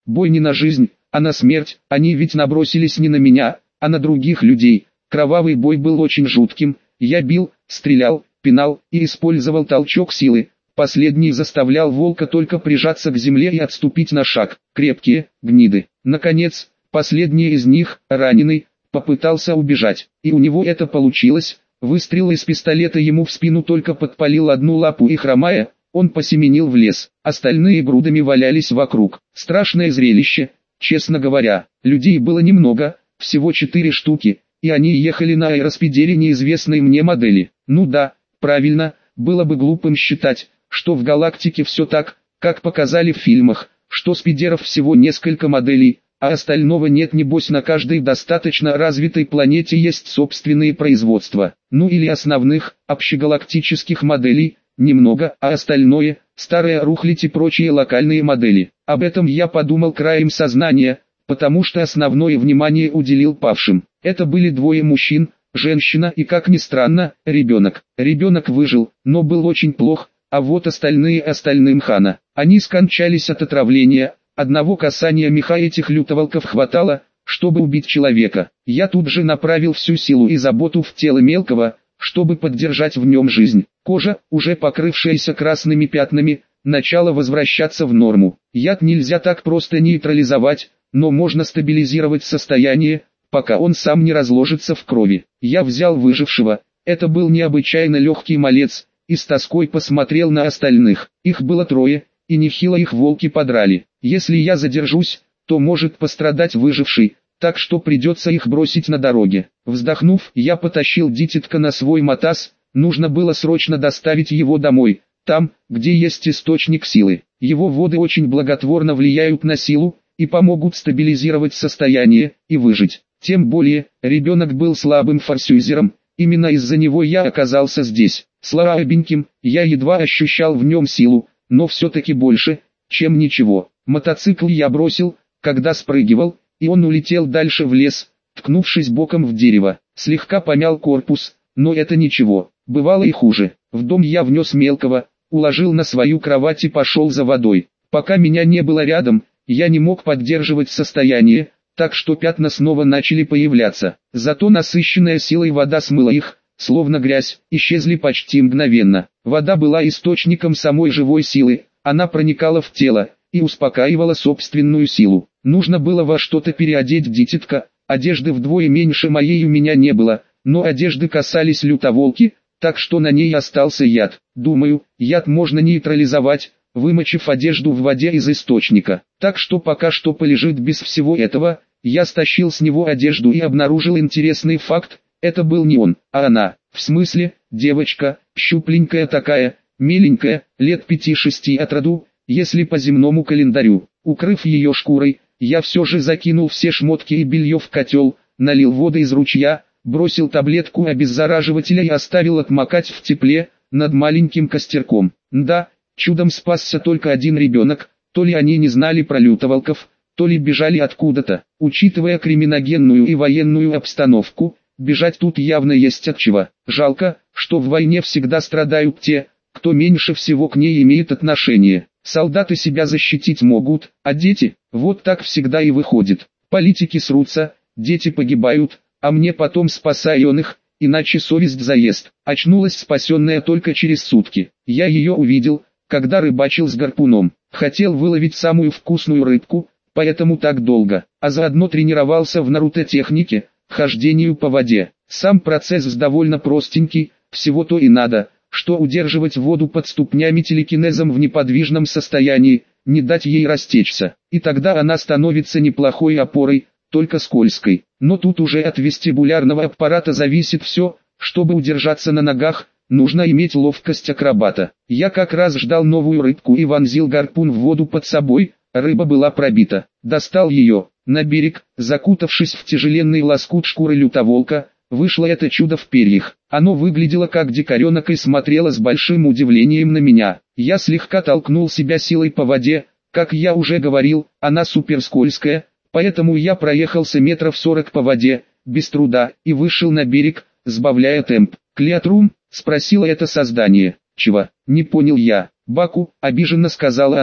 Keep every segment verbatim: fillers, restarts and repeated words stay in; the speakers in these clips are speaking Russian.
Бой не на жизнь, а на смерть. Они ведь набросились не на меня, а на других людей. Кровавый бой был очень жутким. Я бил, стрелял, пинал и использовал толчок силы. Последний заставлял волка только прижаться к земле и отступить на шаг. Крепкие, гниды. Наконец, последний из них, раненый, попытался убежать. И у него это получилось. Выстрел из пистолета ему в спину только подпалил одну лапу и, хромая, он посеменил в лес. Остальные грудами валялись вокруг. Страшное зрелище. Честно говоря, людей было немного, всего четыре штуки, и они ехали на аэроспидере неизвестной мне модели. Ну да, правильно, было бы глупым считать, что в галактике все так, как показали в фильмах, что спидеров всего несколько моделей, а остального нет, небось на каждой достаточно развитой планете есть собственные производства. Ну или основных, общегалактических моделей, немного, а остальное – старая рухлядь и прочие локальные модели. Об этом я подумал краем сознания, потому что основное внимание уделил павшим. Это были двое мужчин, женщина и, как ни странно, ребенок. Ребенок выжил, но был очень плох, а вот остальные остальным хана. Они скончались от отравления, одного касания меха этих лютоволков хватало, чтобы убить человека. Я тут же направил всю силу и заботу в тело мелкого, чтобы поддержать в нем жизнь. Кожа, уже покрывшаяся красными пятнами, начала возвращаться в норму. Яд нельзя так просто нейтрализовать, но можно стабилизировать состояние, пока он сам не разложится в крови. Я взял выжившего, это был необычайно легкий малец, и с тоской посмотрел на остальных. Их было трое, и нехило их волки подрали. Если я задержусь, то может пострадать выживший, так что придется их бросить на дороге. Вздохнув, я потащил дитятка на свой мотас, нужно было срочно доставить его домой, там, где есть источник силы. Его воды очень благотворно влияют на силу, и помогут стабилизировать состояние, и выжить. Тем более, ребенок был слабым форсюзером, именно из-за него я оказался здесь. Слабеньким, я едва ощущал в нем силу, но все-таки больше, чем ничего. Мотоцикл я бросил, когда спрыгивал, и он улетел дальше в лес, ткнувшись боком в дерево. Слегка помял корпус, но это ничего, бывало и хуже. В дом я внес мелкого, уложил на свою кровать и пошел за водой. Пока меня не было рядом, я не мог поддерживать состояние, так что пятна снова начали появляться. Зато насыщенная силой вода смыла их, словно грязь, исчезли почти мгновенно. Вода была источником самой живой силы, она проникала в тело и успокаивала собственную силу. Нужно было во что-то переодеть дитятка, одежды вдвое меньше моей у меня не было, но одежды касались лютоволки, так что на ней остался яд. Думаю, яд можно нейтрализовать, вымочив одежду в воде из источника. Так что пока что полежит без всего этого. Я стащил с него одежду и обнаружил интересный факт, это был не он, а она. В смысле, девочка, щупленькая такая, миленькая, лет пяти-шести от роду, если по земному календарю. Укрыв ее шкурой, я все же закинул все шмотки и белье в котел, налил воды из ручья, бросил таблетку обеззараживателя и оставил отмокать в тепле, над маленьким костерком. Да, чудом спасся только один ребенок, то ли они не знали про лютоволков, то ли бежали откуда-то. Учитывая криминогенную и военную обстановку, бежать тут явно есть от чего. Жалко, что в войне всегда страдают те, кто меньше всего к ней имеет отношение. Солдаты себя защитить могут, а дети, вот так всегда и выходит. Политики срутся, дети погибают, а мне потом спасай он их, иначе совесть заест. Очнулась спасенная только через сутки. Я ее увидел, когда рыбачил с гарпуном. Хотел выловить самую вкусную рыбку, поэтому так долго, а заодно тренировался в наруто-технике, хождению по воде. Сам процесс довольно простенький, всего-то и надо, что удерживать воду под ступнями телекинезом в неподвижном состоянии, не дать ей растечься, и тогда она становится неплохой опорой, только скользкой. Но тут уже от вестибулярного аппарата зависит все, чтобы удержаться на ногах, нужно иметь ловкость акробата. Я как раз ждал новую рыбку и вонзил гарпун в воду под собой, рыба была пробита. Достал ее, на берег, закутавшись в тяжеленный лоскут шкуры лютоволка, вышло это чудо в перьях. Оно выглядело как дикаренок и смотрело с большим удивлением на меня. Я слегка толкнул себя силой по воде, как я уже говорил, она суперскользкая, поэтому я проехался метров сорок по воде, без труда, и вышел на берег, сбавляя темп. «Клеотрум?» — спросило это создание. «Чего?» — не понял я. «Баку», — обиженно сказала оно.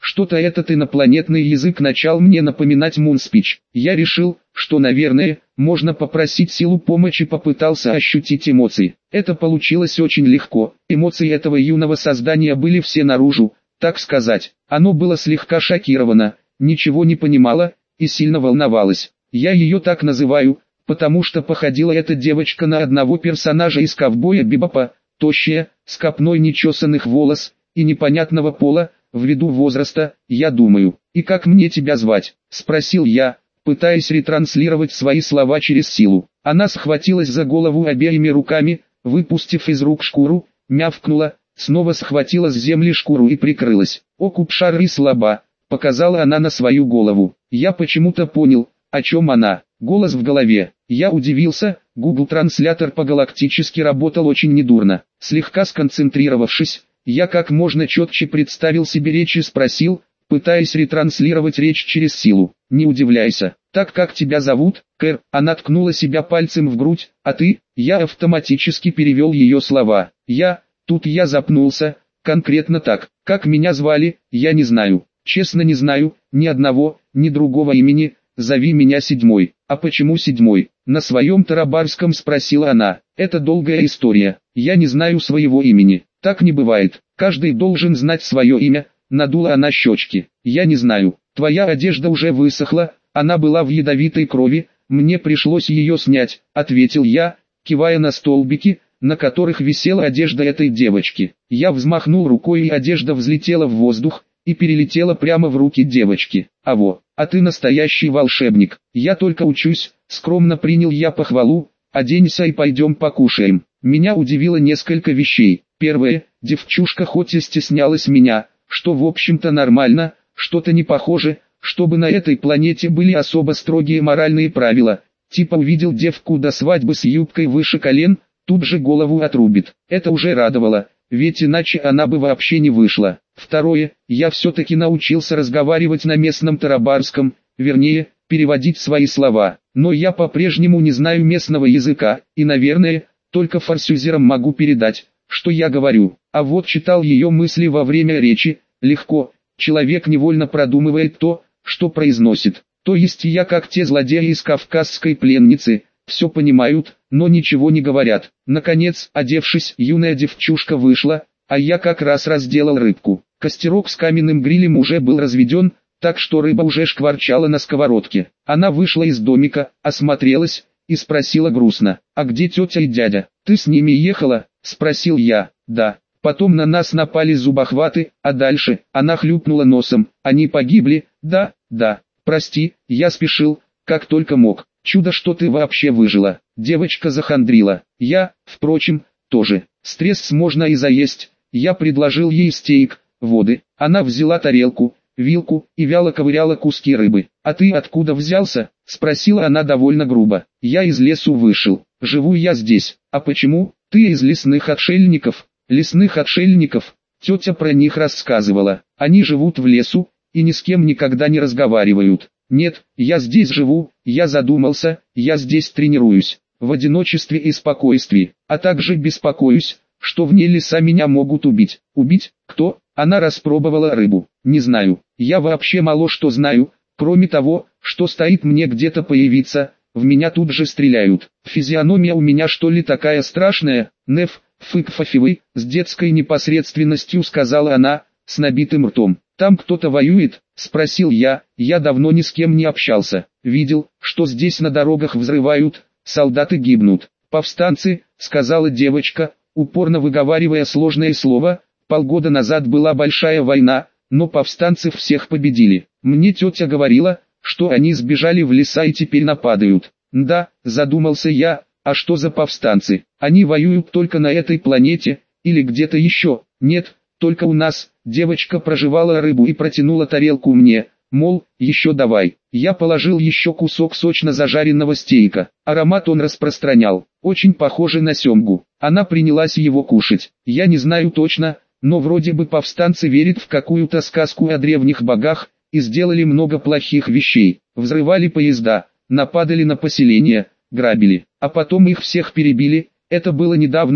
Что-то этот инопланетный язык начал мне напоминать мунспич. Я решил, что, наверное, можно попросить силу помощи, попытался ощутить эмоции. Это получилось очень легко. Эмоции этого юного создания были все наружу, так сказать. Оно было слегка шокировано, ничего не понимало и сильно волновалось. Я ее так называю, потому что походила эта девочка на одного персонажа из «Ковбоя Бибопа», тощая, с копной нечесанных волос и непонятного пола, ввиду возраста, я думаю. «И как мне тебя звать?» – спросил я, пытаясь ретранслировать свои слова через силу. Она схватилась за голову обеими руками, выпустив из рук шкуру, мявкнула, снова схватила с земли шкуру и прикрылась. «О, Купшары слаба», – показала она на свою голову. Я почему-то понял, о чем она. Голос в голове. Я удивился, Google транслятор по-галактически работал очень недурно. Слегка сконцентрировавшись, я как можно четче представил себе речь и спросил, пытаясь ретранслировать речь через силу. «Не удивляйся, так как тебя зовут?» «Кэр». Она ткнула себя пальцем в грудь. «А ты?» Я автоматически перевел ее слова. «Я...» Тут я запнулся. «Конкретно так. Как меня звали, я не знаю. Честно не знаю, ни одного, ни другого имени. Зови меня Седьмой». «А почему Седьмой?» На своем тарабарском спросила она. «Это долгая история. Я не знаю своего имени. Так не бывает. Каждый должен знать свое имя». Надула она щечки. «Я не знаю. Твоя одежда уже высохла, она была в ядовитой крови, мне пришлось ее снять», — ответил я, кивая на столбики, на которых висела одежда этой девочки. Я взмахнул рукой, и одежда взлетела в воздух и перелетела прямо в руки девочки. «Аво, а ты настоящий волшебник. Я только учусь», — скромно принял я похвалу. «Оденься и пойдем покушаем». Меня удивило несколько вещей. Первое, девчушка хоть и стеснялась меня, что в общем-то нормально, что-то не похоже, чтобы на этой планете были особо строгие моральные правила. Типа увидел девку до свадьбы с юбкой выше колен, тут же голову отрубит. Это уже радовало, ведь иначе она бы вообще не вышла. Второе, я все-таки научился разговаривать на местном тарабарском, вернее, переводить свои слова. Но я по-прежнему не знаю местного языка, и, наверное, только форсюзером могу передать, что я говорю. А вот читал ее мысли во время речи, легко, человек невольно продумывает то, что произносит. То есть я, как те злодеи из «Кавказской пленницы», все понимают, но ничего не говорят. Наконец, одевшись, юная девчушка вышла, а я как раз разделал рыбку. Костерок с каменным грилем уже был разведен, так что рыба уже шкварчала на сковородке. Она вышла из домика, осмотрелась и спросила грустно: «А где тетя и дядя? Ты с ними ехала?» – спросил я. «Да. Потом на нас напали зубохваты, а дальше...» Она хлюпнула носом. «Они погибли?» «Да, да. Прости, я спешил, как только мог. Чудо, что ты вообще выжила». Девочка захандрила. Я, впрочем, тоже. Стресс можно и заесть. Я предложил ей стейк, воды. Она взяла тарелку, вилку и вяло ковыряла куски рыбы. «А ты откуда взялся?» – спросила она довольно грубо. «Я из лесу вышел. Живу я здесь». «А почему? Ты из лесных отшельников?» «Лесных отшельников?» Тетя про них рассказывала. «Они живут в лесу и ни с кем никогда не разговаривают». «Нет, я здесь живу, я задумался, я здесь тренируюсь, в одиночестве и спокойствии, а также беспокоюсь, что вне леса меня могут убить». «Убить? Кто?» Она распробовала рыбу. «Не знаю, я вообще мало что знаю, кроме того, что стоит мне где-то появиться, в меня тут же стреляют. Физиономия у меня что ли такая страшная?» «Неф, фык-фафивы», с детской непосредственностью сказала она, с набитым ртом. «Там кто-то воюет?» – спросил я. Я давно ни с кем не общался. Видел, что здесь на дорогах взрывают, солдаты гибнут. «Повстанцы», – сказала девочка, упорно выговаривая сложное слово. «Полгода назад была большая война, но повстанцев всех победили. Мне тетя говорила, что они сбежали в леса и теперь нападают». «Да», – задумался я, – «а что за повстанцы? Они воюют только на этой планете, или где-то еще?» «Нет, только у нас». Девочка прожевала рыбу и протянула тарелку мне, мол, еще давай. Я положил еще кусок сочно зажаренного стейка. Аромат он распространял, очень похожий на семгу. Она принялась его кушать. Я не знаю точно, но вроде бы повстанцы верят в какую-то сказку о древних богах и сделали много плохих вещей. Взрывали поезда, нападали на поселения, грабили, а потом их всех перебили. Это было недавно,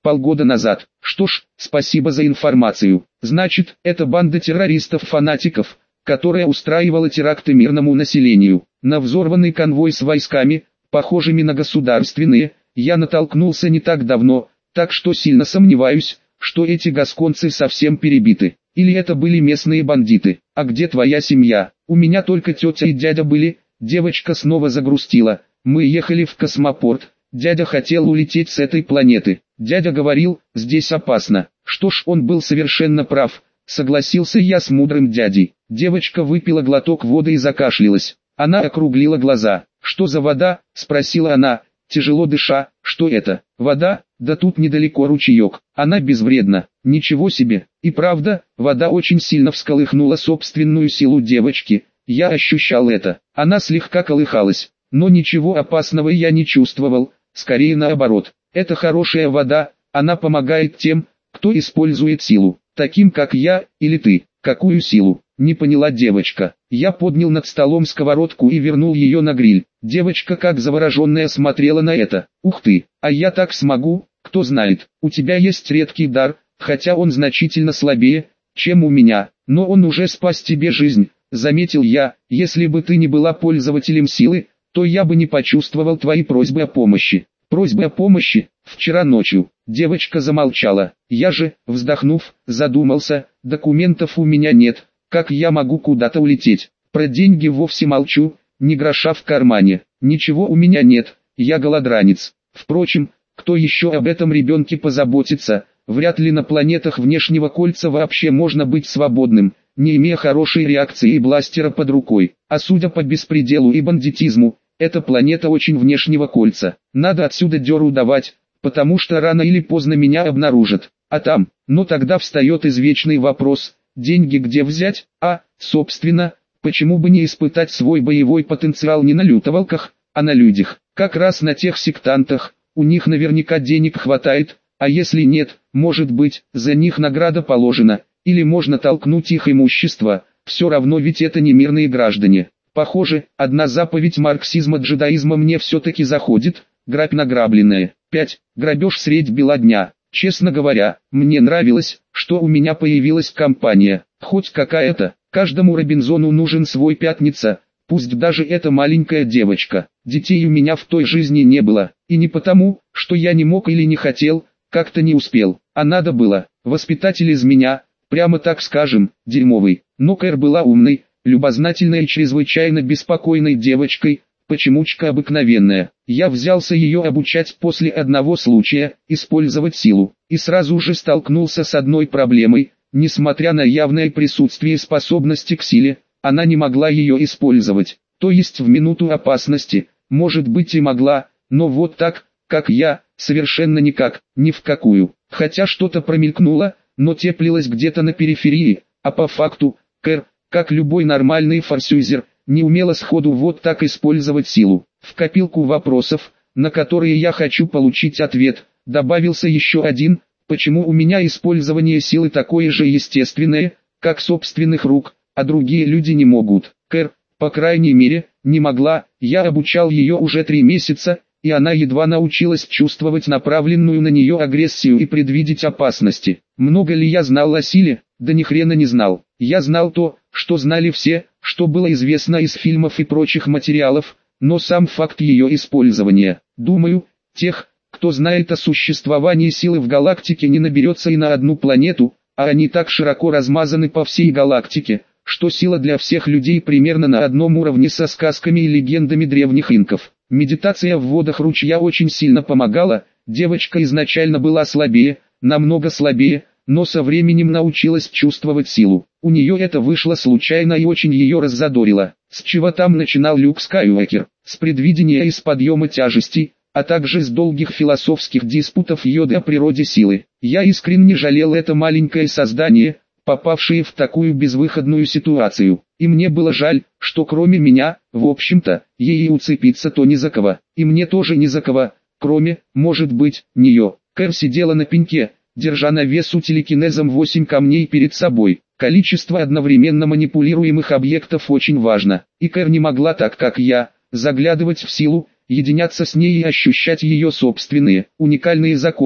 полгода назад. Что ж, спасибо за информацию. Значит, это банда террористов-фанатиков, которая устраивала теракты мирному населению. На взорванный конвой с войсками, похожими на государственные, я натолкнулся не так давно, так что сильно сомневаюсь, что эти гасконцы совсем перебиты. Или это были местные бандиты. А где твоя семья? У меня только тетя и дядя были. Девочка снова загрустила. Мы ехали в космопорт. Дядя хотел улететь с этой планеты. Дядя говорил, здесь опасно. Что ж, он был совершенно прав. Согласился я с мудрым дядей. Девочка выпила глоток воды и закашлялась. Она округлила глаза. «Что за вода?» – спросила она, тяжело дыша. «Что это? Вода? Да тут недалеко ручеек. Она безвредна». Ничего себе. И правда, вода очень сильно всколыхнула собственную силу девочки. Я ощущал это. Она слегка колыхалась. Но ничего опасного я не чувствовал. Скорее наоборот. Это хорошая вода. Она помогает тем, кто использует силу. Таким как я, или ты. Какую силу? Не поняла девочка. Я поднял над столом сковородку и вернул ее на гриль. Девочка как завороженная смотрела на это. Ух ты, а я так смогу? Кто знает, у тебя есть редкий дар, хотя он значительно слабее, чем у меня, но он уже спас тебе жизнь, заметил я. Если бы ты не была пользователем силы, то я бы не почувствовал твои просьбы о помощи. Просьбы о помощи? Вчера ночью. Девочка замолчала. Я же, вздохнув, задумался, документов у меня нет. Как я могу куда-то улететь? Про деньги вовсе молчу, ни гроша в кармане. Ничего у меня нет, я голодранец. Впрочем, кто еще об этом ребенке позаботится? Вряд ли на планетах внешнего кольца вообще можно быть свободным, не имея хорошей реакции и бластера под рукой. А судя по беспределу и бандитизму, эта планета очень внешнего кольца. Надо отсюда дёру давать, потому что рано или поздно меня обнаружат. А там, ну тогда встает извечный вопрос, деньги где взять? А, собственно, почему бы не испытать свой боевой потенциал не на лютовалках, а на людях? Как раз на тех сектантах, у них наверняка денег хватает, а если нет, может быть, за них награда положена, или можно толкнуть их имущество, все равно ведь это не мирные граждане. Похоже, одна заповедь марксизма-джедаизма мне все-таки заходит, грабь награбленное. пять. Грабеж средь бела дня. Честно говоря, мне нравилось, что у меня появилась компания, хоть какая-то. Каждому Робинзону нужен свой пятница, пусть даже это маленькая девочка. Детей у меня в той жизни не было, и не потому, что я не мог или не хотел, как-то не успел, а надо было. Воспитатель из меня, прямо так скажем, дерьмовый. Но Кэр была умной, любознательной и чрезвычайно беспокойной девочкой, почемучка обыкновенная. Я взялся ее обучать после одного случая, использовать силу, и сразу же столкнулся с одной проблемой. Несмотря на явное присутствие способности к силе, она не могла ее использовать. То есть в минуту опасности, может быть и могла, но вот так, как я, совершенно никак, ни в какую. Хотя что-то промелькнуло, но теплилось где-то на периферии, а по факту, Кэр, как любой нормальный форсюзер, не умела сходу вот так использовать силу. В копилку вопросов, на которые я хочу получить ответ, добавился еще один: почему у меня использование силы такое же естественное, как собственных рук, а другие люди не могут? Кэр, по крайней мере, не могла. Я обучал ее уже три месяца, и она едва научилась чувствовать направленную на нее агрессию и предвидеть опасности. Много ли я знал о силе? Да ни хрена не знал. Я знал то, что знали все, что было известно из фильмов и прочих материалов, но сам факт ее использования, думаю, тех, кто знает о существовании силы в галактике, не наберется и на одну планету, а они так широко размазаны по всей галактике, что сила для всех людей примерно на одном уровне со сказками и легендами древних инков. Медитация в водах ручья очень сильно помогала. Девочка изначально была слабее, намного слабее, но со временем научилась чувствовать силу. У нее это вышло случайно и очень ее раззадорило. С чего там начинал Люк Скайуокер? С предвидения из подъема тяжестей, а также с долгих философских диспутов Йоды о природе силы. Я искренне жалел это маленькое создание, попавшее в такую безвыходную ситуацию. И мне было жаль, что кроме меня, в общем-то, ей и уцепиться-то не за кого. И мне тоже не за кого, кроме, может быть, нее. Кэр сидела на пеньке, держа на весу телекинезом восемь камней перед собой. Количество одновременно манипулируемых объектов очень важно. И Кэр не могла так, как я, заглядывать в силу, единяться с ней и ощущать ее собственные, уникальные законы,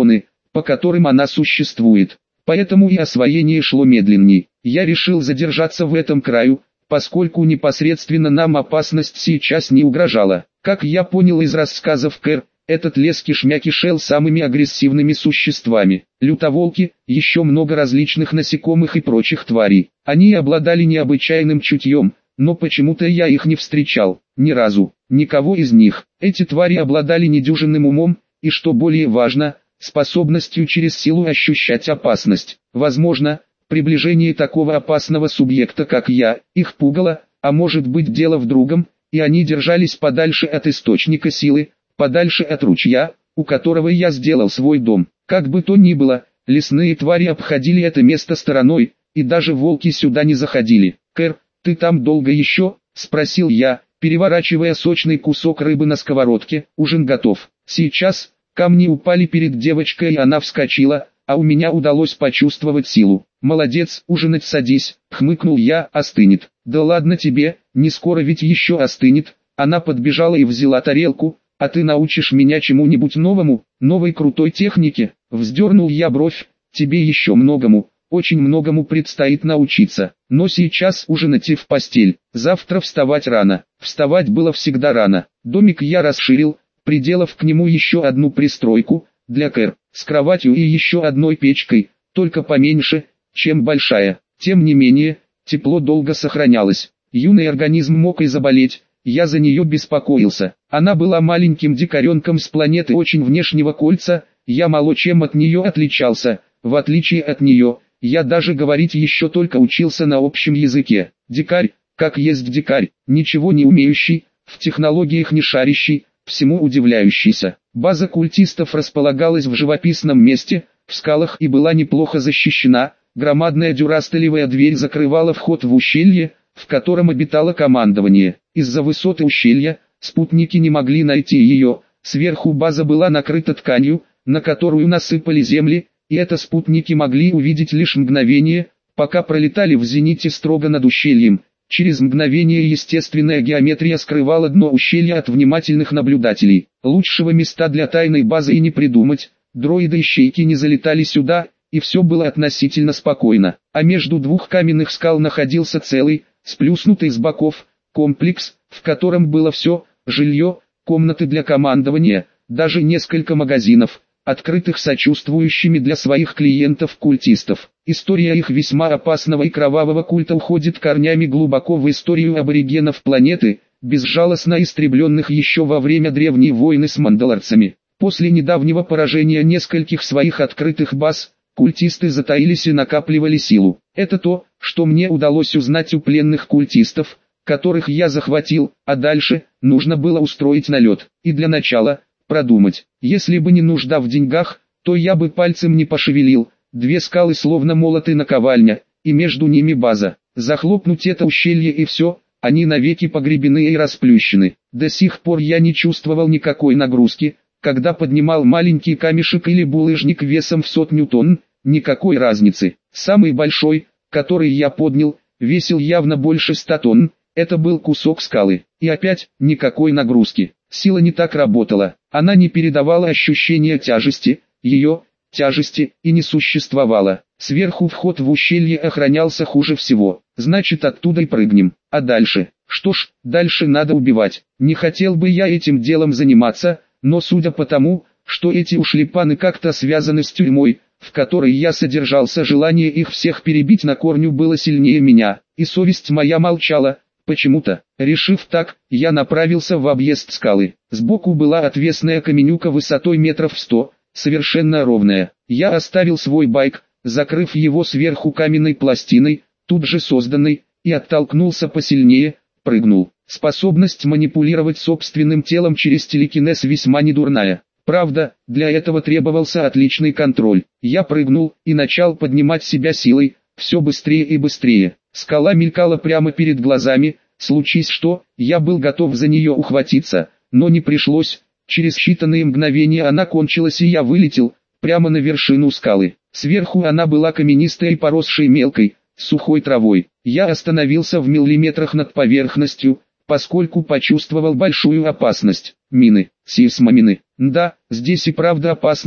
по которым она существует. Поэтому и освоение шло медленней. Я решил задержаться в этом краю, поскольку непосредственно нам опасность сейчас не угрожала. Как я понял из рассказов Кэр, этот лес кишмя кишел самыми агрессивными существами. Лютоволки, еще много различных насекомых и прочих тварей. Они обладали необычайным чутьем, но почему-то я их не встречал, ни разу, никого из них. Эти твари обладали недюжинным умом, и что более важно, способностью через силу ощущать опасность. Возможно, приближение такого опасного субъекта, как я, их пугало, а может быть дело в другом, и они держались подальше от источника силы, подальше от ручья, у которого я сделал свой дом. Как бы то ни было, лесные твари обходили это место стороной, и даже волки сюда не заходили. «Кэр, ты там долго еще?» – спросил я, переворачивая сочный кусок рыбы на сковородке. «Ужин готов. Сейчас». Камни упали перед девочкой, и она вскочила, а у меня удалось почувствовать силу. «Молодец, ужинать садись», — хмыкнул я. «Остынет». «Да ладно тебе, не скоро ведь еще остынет». Она подбежала и взяла тарелку. «А ты научишь меня чему-нибудь новому, новой крутой технике?» Вздернул я бровь. «Тебе еще многому, очень многому предстоит научиться. Но сейчас ужинать и в постель. Завтра вставать рано». Вставать было всегда рано. Домик я расширил, приделав к нему еще одну пристройку, для Кэр, с кроватью и еще одной печкой, только поменьше, чем большая. Тем не менее, тепло долго сохранялось. Юный организм мог и заболеть, я за нее беспокоился. Она была маленьким дикаренком с планеты очень внешнего кольца, я мало чем от нее отличался. В отличие от нее, я даже говорить еще только учился на общем языке. Дикарь, как есть дикарь, ничего не умеющий, в технологиях не шарящий, всему удивляющийся. База культистов располагалась в живописном месте, в скалах, и была неплохо защищена. Громадная дюрастелевая дверь закрывала вход в ущелье, в котором обитало командование. Из-за высоты ущелья спутники не могли найти ее. Сверху база была накрыта тканью, на которую насыпали земли, и это спутники могли увидеть лишь мгновение, пока пролетали в зените строго над ущельем. Через мгновение естественная геометрия скрывала дно ущелья от внимательных наблюдателей. Лучшего места для тайной базы и не придумать. Дроиды-ищейки не залетали сюда, и все было относительно спокойно. А между двух каменных скал находился целый, сплюснутый с боков, комплекс, в котором было все: жилье, комнаты для командования, даже несколько магазинов, открытых сочувствующими для своих клиентов культистов. История их весьма опасного и кровавого культа уходит корнями глубоко в историю аборигенов планеты, безжалостно истребленных еще во время древней войны с мандалорцами. После недавнего поражения нескольких своих открытых баз, культисты затаились и накапливали силу. Это то, что мне удалось узнать у пленных культистов, которых я захватил, а дальше нужно было устроить налет. И для начала продумать. Если бы не нужда в деньгах, то я бы пальцем не пошевелил. Две скалы словно молоты наковальня, и между ними база. Захлопнуть это ущелье и все, они навеки погребены и расплющены. До сих пор я не чувствовал никакой нагрузки, когда поднимал маленький камешек или булыжник весом в сотню тонн, никакой разницы. Самый большой, который я поднял, весил явно больше ста тонн, это был кусок скалы. И опять, никакой нагрузки. Сила не так работала, она не передавала ощущения тяжести, ее тяжести и не существовало. Сверху вход в ущелье охранялся хуже всего, значит оттуда и прыгнем. А дальше? Что ж, дальше надо убивать. Не хотел бы я этим делом заниматься, но судя по тому, что эти ушлепаны как-то связаны с тюрьмой, в которой я содержался, желание их всех перебить на корню было сильнее меня, и совесть моя молчала. Почему-то, решив так, я направился в объезд скалы. Сбоку была отвесная каменюка высотой метров сто, совершенно ровная. Я оставил свой байк, закрыв его сверху каменной пластиной, тут же созданной, и оттолкнулся посильнее, прыгнул. Способность манипулировать собственным телом через телекинез весьма недурная. Правда, для этого требовался отличный контроль. Я прыгнул и начал поднимать себя силой, все быстрее и быстрее. Скала мелькала прямо перед глазами, случись что, я был готов за нее ухватиться, но не пришлось. Через считанные мгновения она кончилась и я вылетел, прямо на вершину скалы. Сверху она была каменистой и поросшей мелкой, сухой травой. Я остановился в миллиметрах над поверхностью, поскольку почувствовал большую опасность. Мины, сейсмомины. Да, здесь и правда опасно,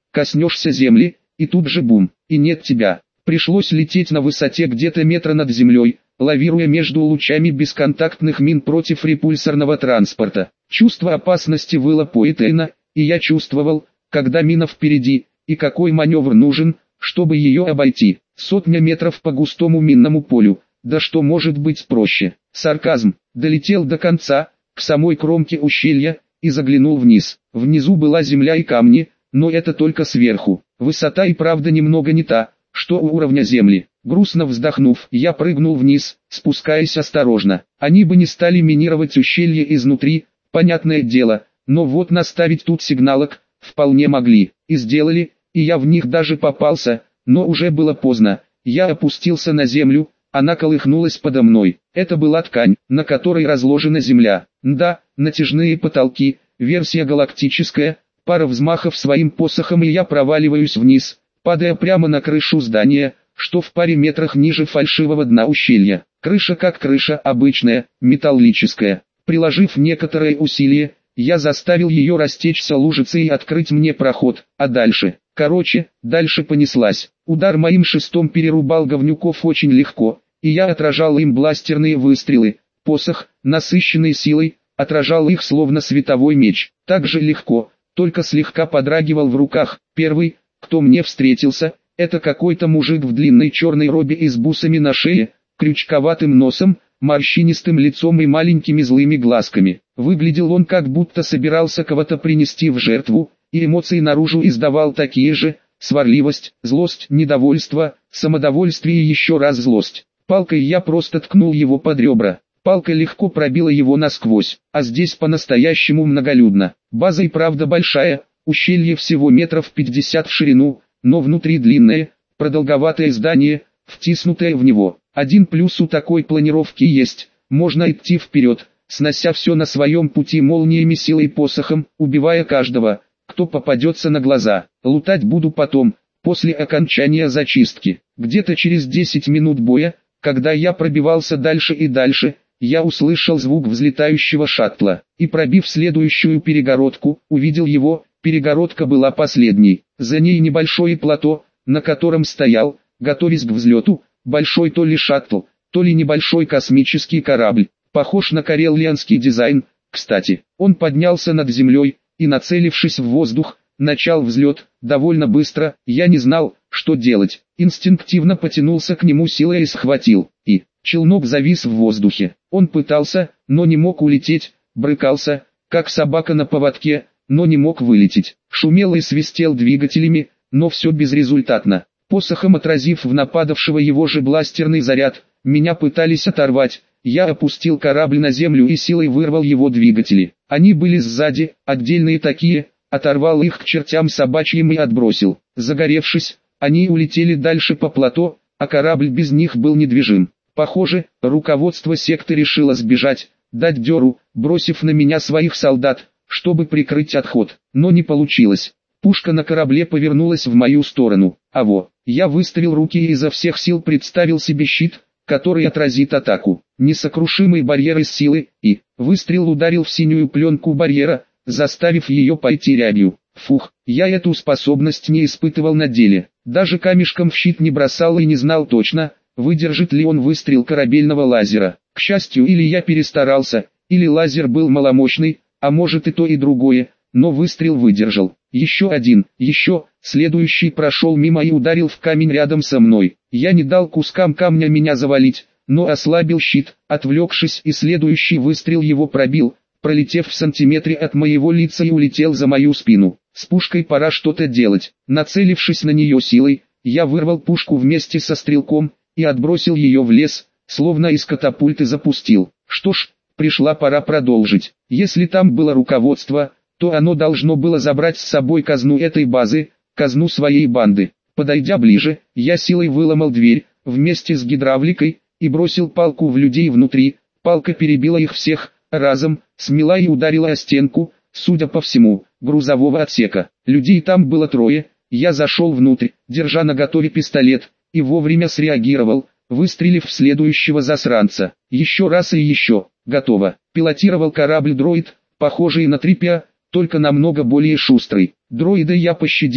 коснешься земли, и тут же бум, и нет тебя. Пришлось лететь на высоте где-то метра над землей, лавируя между лучами бесконтактных мин против репульсорного транспорта. Чувство опасности выло поэтейно, и я чувствовал, когда мина впереди, и какой маневр нужен, чтобы ее обойти. Сотня метров по густому минному полю, да что может быть проще. Сарказм. Долетел до конца, к самой кромке ущелья, и заглянул вниз. Внизу была земля и камни, но это только сверху. Высота и правда немного не та, что у уровня земли. Грустно вздохнув, я прыгнул вниз, спускаясь осторожно. Они бы не стали минировать ущелье изнутри, понятное дело, но вот наставить тут сигналок, вполне могли, и сделали, и я в них даже попался, но уже было поздно. Я опустился на землю, она колыхнулась подо мной. Это была ткань, на которой разложена земля. Да, натяжные потолки, версия галактическая, пара взмахов своим посохом и я проваливаюсь вниз, падая прямо на крышу здания, что в паре метрах ниже фальшивого дна ущелья. Крыша как крыша, обычная, металлическая. Приложив некоторое усилие, я заставил ее растечься лужицей и открыть мне проход, а дальше, короче, дальше понеслась. Удар моим шестом перерубал говнюков очень легко, и я отражал им бластерные выстрелы. Посох, насыщенный силой, отражал их словно световой меч. Так же легко, только слегка подрагивал в руках. Первый, кто мне встретился, это какой-то мужик в длинной черной робе и с бусами на шее, крючковатым носом, морщинистым лицом и маленькими злыми глазками. Выглядел он как будто собирался кого-то принести в жертву, и эмоции наружу издавал такие же: сварливость, злость, недовольство, самодовольствие и еще раз злость. Палкой я просто ткнул его под ребра. Палка легко пробила его насквозь, а здесь по-настоящему многолюдно. База и правда большая, ущелье всего метров пятьдесят в ширину, но внутри длинное, продолговатое здание, втиснутое в него. Один плюс у такой планировки есть: можно идти вперед, снося все на своем пути молниями, силой, посохом, убивая каждого, кто попадется на глаза. Лутать буду потом, после окончания зачистки. Где-то через десять минут боя, когда я пробивался дальше и дальше, я услышал звук взлетающего шаттла, и пробив следующую перегородку, увидел его. Перегородка была последней, за ней небольшое плато, на котором стоял, готовясь к взлету, большой то ли шаттл, то ли небольшой космический корабль, похож на карелианский дизайн. Кстати, он поднялся над землей, и, нацелившись в воздух, начал взлет. Довольно быстро, я не знал, что делать, инстинктивно потянулся к нему силой и схватил, и челнок завис в воздухе. Он пытался, но не мог улететь, брыкался, как собака на поводке, но не мог вылететь. Шумел и свистел двигателями, но все безрезультатно. Посохом отразив в нападавшего его же бластерный заряд, меня пытались оторвать. Я опустил корабль на землю и силой вырвал его двигатели. Они были сзади, отдельные такие, оторвал их к чертям собачьим и отбросил. Загоревшись, они улетели дальше по плато, а корабль без них был недвижим. Похоже, руководство секты решило сбежать, дать дёру, бросив на меня своих солдат, чтобы прикрыть отход. Но не получилось. Пушка на корабле повернулась в мою сторону. А во, я выставил руки и изо всех сил представил себе щит, который отразит атаку. Несокрушимый барьер из силы, и выстрел ударил в синюю пленку барьера, заставив ее пойти рябью. Фух, я эту способность не испытывал на деле. Даже камешком в щит не бросал и не знал точно, выдержит ли он выстрел корабельного лазера. К счастью, или я перестарался, или лазер был маломощный, а может и то и другое, но выстрел выдержал. Еще один, еще, следующий прошел мимо и ударил в камень рядом со мной. Я не дал кускам камня меня завалить, но ослабил щит, отвлекшись, и следующий выстрел его пробил, пролетев в сантиметре от моего лица и улетел за мою спину. С пушкой пора что-то делать. Нацелившись на нее силой, я вырвал пушку вместе со стрелком и отбросил ее в лес, словно из катапульты запустил. Что ж, пришла пора продолжить. Если там было руководство, то оно должно было забрать с собой казну этой базы, казну своей банды. Подойдя ближе, я силой выломал дверь, вместе с гидравликой, и бросил палку в людей внутри. Палка перебила их всех, разом, смела и ударила о стенку, судя по всему, грузового отсека. Людей там было трое, я зашел внутрь, держа наготове пистолет, и вовремя среагировал, выстрелив в следующего засранца. Еще раз и еще, готово. Пилотировал корабль дроид, похожий на Трипиа, только намного более шустрый. Дроида я пощадил,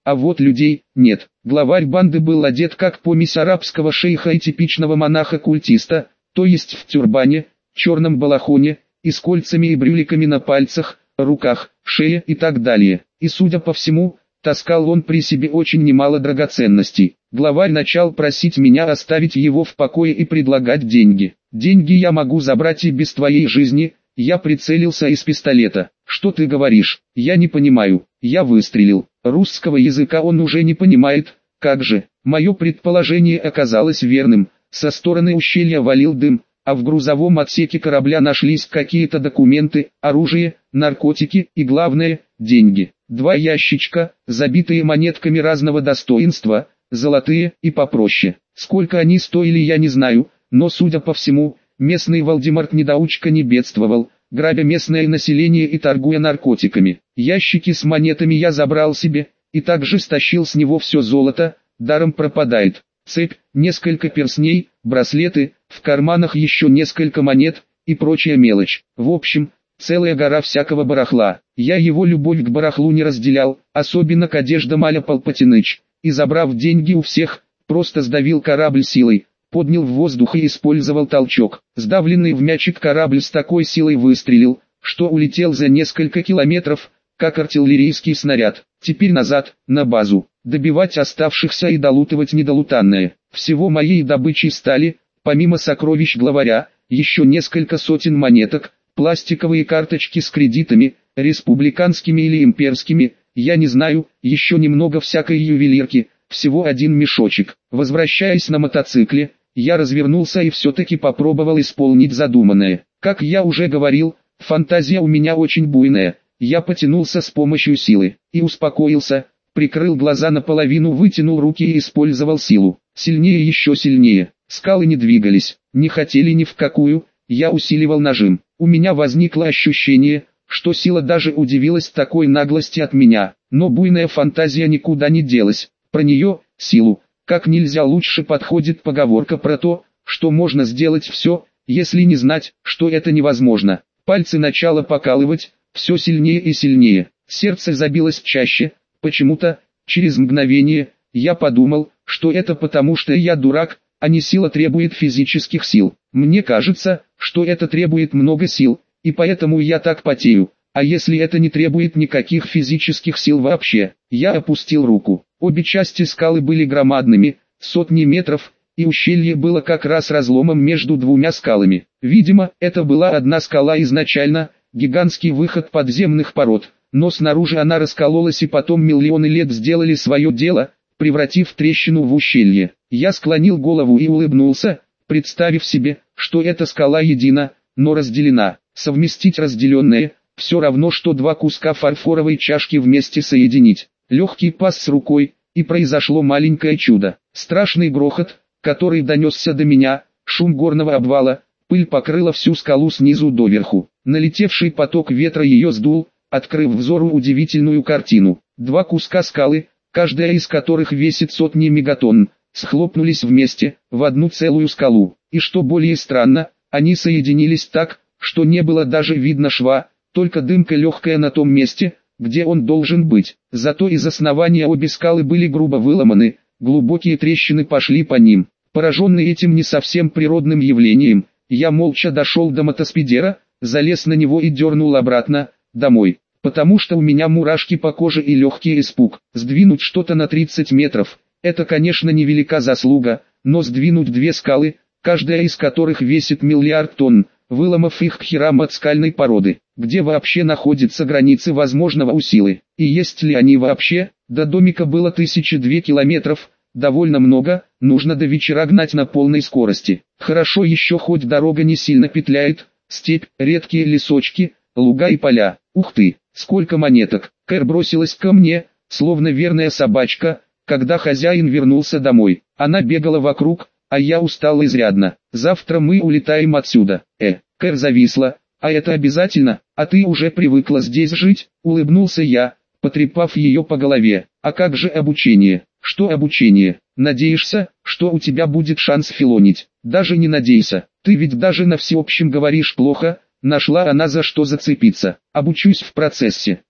а вот людей нет. Главарь банды был одет как помесь арабского шейха и типичного монаха-культиста, то есть в тюрбане, черном балахоне, и с кольцами и брюликами на пальцах, руках, шее и так далее. И судя по всему, таскал он при себе очень немало драгоценностей. Главарь начал просить меня оставить его в покое и предлагать деньги. «Деньги я могу забрать и без твоей жизни», я прицелился из пистолета. «Что ты говоришь? Я не понимаю». Я выстрелил. Русского языка он уже не понимает. Как же? Мое предположение оказалось верным. Со стороны ущелья валил дым, а в грузовом отсеке корабля нашлись какие-то документы, оружие, наркотики и, главное, деньги. Два ящичка, забитые монетками разного достоинства, золотые и попроще. Сколько они стоили, я не знаю, но, судя по всему, местный Вальдемар-недоучка не бедствовал, грабя местное население и торгуя наркотиками. Ящики с монетами я забрал себе, и также стащил с него все золото, даром пропадает. Цепь, несколько перстней, браслеты, в карманах еще несколько монет и прочая мелочь. В общем, целая гора всякого барахла. Я его любовь к барахлу не разделял, особенно к одеждам а-ля Палпатиныч, и, забрав деньги у всех, просто сдавил корабль силой, поднял в воздух и использовал толчок. Сдавленный в мячик корабль с такой силой выстрелил, что улетел за несколько километров, как артиллерийский снаряд. Теперь назад, на базу, добивать оставшихся и долутывать недолутанное. Всего моей добычей стали, помимо сокровищ главаря, еще несколько сотен монеток, пластиковые карточки с кредитами, республиканскими или имперскими, я не знаю, еще немного всякой ювелирки, всего один мешочек. Возвращаясь на мотоцикле, я развернулся и все-таки попробовал исполнить задуманное. Как я уже говорил, фантазия у меня очень буйная. Я потянулся с помощью силы и успокоился, прикрыл глаза наполовину, вытянул руки и использовал силу. Сильнее, еще сильнее. Скалы не двигались, не хотели ни в какую, я усиливал нажим. У меня возникло ощущение, что сила даже удивилась такой наглости от меня, но буйная фантазия никуда не делась. Про нее, силу, как нельзя лучше подходит поговорка про то, что можно сделать все, если не знать, что это невозможно. Пальцы начало покалывать, все сильнее и сильнее. Сердце забилось чаще, почему-то, через мгновение, я подумал, что это потому, что я дурак, а не сила требует физических сил. Мне кажется, что это требует много сил, и поэтому я так потею. А если это не требует никаких физических сил вообще? Я опустил руку. Обе части скалы были громадными, сотни метров, и ущелье было как раз разломом между двумя скалами. Видимо, это была одна скала изначально, гигантский выход подземных пород, но снаружи она раскололась и потом миллионы лет сделали свое дело, превратив трещину в ущелье. Я склонил голову и улыбнулся, представив себе, что эта скала едина, но разделена. Совместить разделенное, все равно что два куска фарфоровой чашки вместе соединить. Легкий пас с рукой, и произошло маленькое чудо. Страшный грохот, который донесся до меня, шум горного обвала, пыль покрыла всю скалу снизу доверху. Налетевший поток ветра ее сдул, открыв взору удивительную картину. Два куска скалы, каждая из которых весит сотни мегатонн, схлопнулись вместе, в одну целую скалу. И что более странно, они соединились так, что не было даже видно шва, только дымка легкая на том месте, где он должен быть. Зато из основания обе скалы были грубо выломаны, глубокие трещины пошли по ним. Пораженный этим не совсем природным явлением, я молча дошел до мотоспидера, залез на него и дернул обратно, домой. Потому что у меня мурашки по коже и легкий испуг. Сдвинуть что-то на тридцать метров, это конечно невелика заслуга, но сдвинуть две скалы, каждая из которых весит миллиард тонн, выломав их к херам от скальной породы, где вообще находятся границы возможного у силы, и есть ли они вообще? До домика было тысяча две километров, довольно много, нужно до вечера гнать на полной скорости. Хорошо еще хоть дорога не сильно петляет, степь, редкие лесочки, луга и поля. Ух ты, сколько монеток! Кэр бросилась ко мне, словно верная собачка, когда хозяин вернулся домой. Она бегала вокруг, а я устал изрядно. Завтра мы улетаем отсюда. Э, Кэр зависла. А это обязательно? А ты уже привыкла здесь жить? Улыбнулся я, потрепав ее по голове. А как же обучение? Что обучение? Надеешься, что у тебя будет шанс филонить? Даже не надейся. Ты ведь даже на всеобщем говоришь плохо. Нашла она за что зацепиться. Обучусь в процессе. А,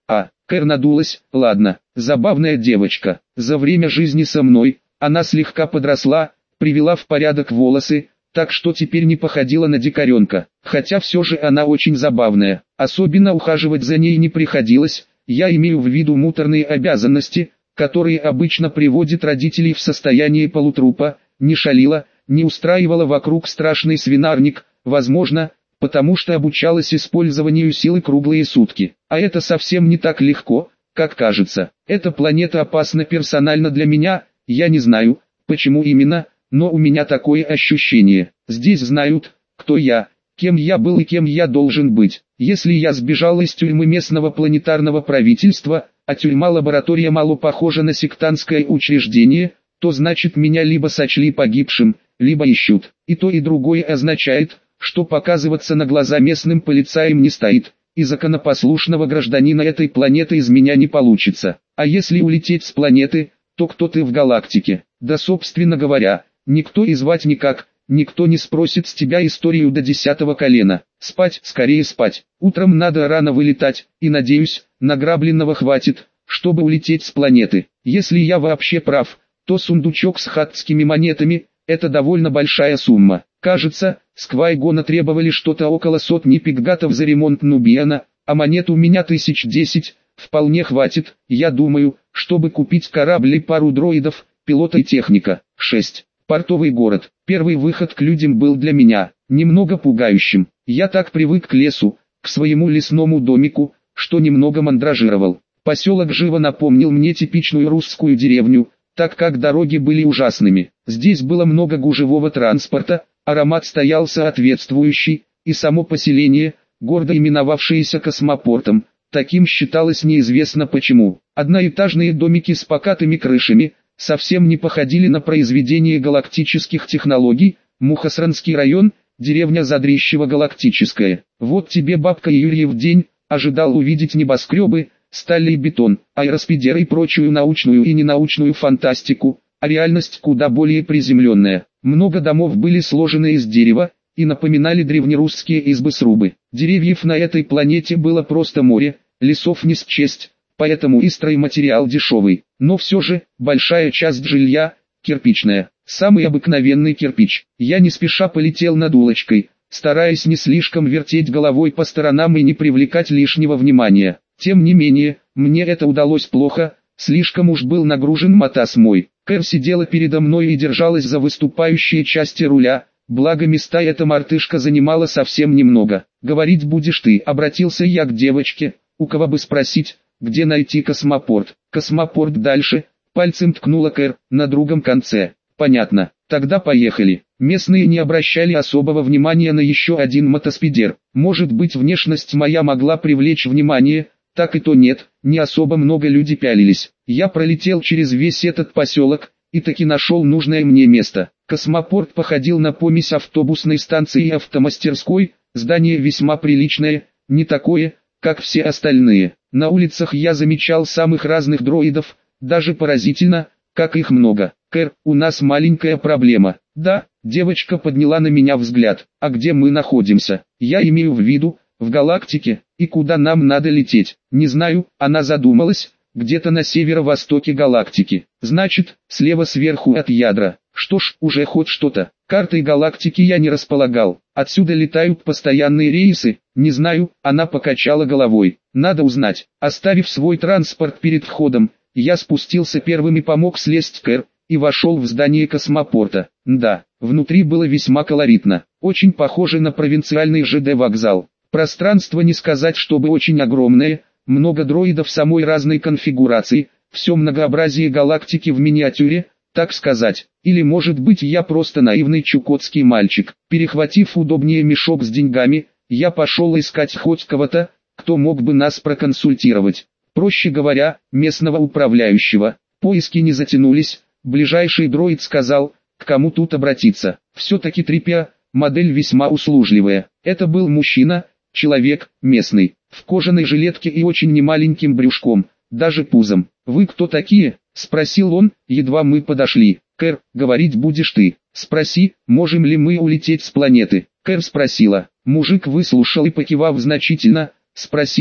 Кэр надулась. Ладно, забавная девочка. За время жизни со мной, она слегка подросла, привела в порядок волосы, так что теперь не походила на дикаренка. Хотя все же она очень забавная. Особенно ухаживать за ней не приходилось, я имею в виду муторные обязанности, которые обычно приводят родителей в состояние полутрупа, не шалила, не устраивала вокруг страшный свинарник, возможно, потому что обучалась использованию силы круглые сутки. А это совсем не так легко, как кажется. Эта планета опасна персонально для меня, я не знаю, почему именно, но у меня такое ощущение. Здесь знают, кто я, кем я был и кем я должен быть. Если я сбежал из тюрьмы местного планетарного правительства, а тюрьма-лаборатория мало похожа на сектантское учреждение, то значит меня либо сочли погибшим, либо ищут. И то и другое означает, что показываться на глаза местным полицаям не стоит, и законопослушного гражданина этой планеты из меня не получится. А если улететь с планеты, то кто ты в галактике? Да собственно говоря, никто и звать никак, никто не спросит с тебя историю до десятого колена. Спать, скорее спать. Утром надо рано вылетать, и надеюсь, награбленного хватит, чтобы улететь с планеты. Если я вообще прав, то сундучок с хаттскими монетами – это довольно большая сумма. Кажется, с Квай-Гона требовали что-то около сотни пикгатов за ремонт Нубиана, а монет у меня тысяч десять, вполне хватит, я думаю, чтобы купить корабль и пару дроидов, пилота и техника. шесть. Портовый город. Первый выход к людям был для меня немного пугающим. Я так привык к лесу, к своему лесному домику, что немного мандражировал. Поселок живо напомнил мне типичную русскую деревню, так как дороги были ужасными. Здесь было много гужевого транспорта, аромат стоял соответствующий, и само поселение, гордо именовавшееся космопортом, таким считалось неизвестно почему. Одноэтажные домики с покатыми крышами совсем не походили на произведение галактических технологий. Мухосранский район, деревня Задрищево галактическая. Вот тебе бабка Юрьев день, ожидал увидеть небоскребы, сталь и бетон, аэроспидеры и прочую научную и ненаучную фантастику, а реальность куда более приземленная. Много домов были сложены из дерева и напоминали древнерусские избы-срубы. Деревьев на этой планете было просто море, лесов не счесть, поэтому и стройматериал дешевый. Но все же, большая часть жилья – кирпичная, самый обыкновенный кирпич. Я не спеша полетел над улочкой, стараясь не слишком вертеть головой по сторонам и не привлекать лишнего внимания. Тем не менее, мне это удалось плохо, слишком уж был нагружен мотас мой. Кэр сидела передо мной и держалась за выступающие части руля, благо места эта мартышка занимала совсем немного. «Говорить будешь ты», — обратился я к девочке, у кого бы спросить, где найти космопорт. «Космопорт дальше», — пальцем ткнула Кэр, на другом конце. «Понятно, тогда поехали». Местные не обращали особого внимания на еще один мотоспидер. Может быть, внешность моя могла привлечь внимание, так и то нет, не особо много людей пялились. Я пролетел через весь этот поселок, и таки нашел нужное мне место. Космопорт походил на помесь автобусной станции и автомастерской, здание весьма приличное, не такое, как все остальные. На улицах я замечал самых разных дроидов, даже поразительно, как их много. «Кэр, у нас маленькая проблема». «Да», девочка подняла на меня взгляд. «А где мы находимся?» «Я имею в виду, в галактике, и куда нам надо лететь?» «Не знаю», она задумалась, «где-то на северо-востоке галактики. Значит, слева сверху от ядра». Что ж, уже хоть что-то. Картой галактики я не располагал. Отсюда летают постоянные рейсы, не знаю, она покачала головой. Надо узнать. Оставив свой транспорт перед входом, я спустился первым и помог слезть Кэр, и вошел в здание космопорта. Да, внутри было весьма колоритно, очень похоже на провинциальный ЖД вокзал. Пространство не сказать, чтобы очень огромное, много дроидов самой разной конфигурации, все многообразие галактики в миниатюре, так сказать. Или может быть я просто наивный чукотский мальчик. Перехватив удобнее мешок с деньгами, я пошел искать хоть кого-то, кто мог бы нас проконсультировать. Проще говоря, местного управляющего. Поиски не затянулись, ближайший дроид сказал, к кому тут обратиться. Все-таки Трипиа, модель весьма услужливая. Это был мужчина, человек, местный, в кожаной жилетке и очень немаленьким брюшком, даже пузом. «Вы кто такие?» — спросил он, едва мы подошли. «Кэр, говорить будешь ты. Спроси, можем ли мы улететь с планеты?» Кэр спросила. Мужик выслушал и, покивав значительно, спросил,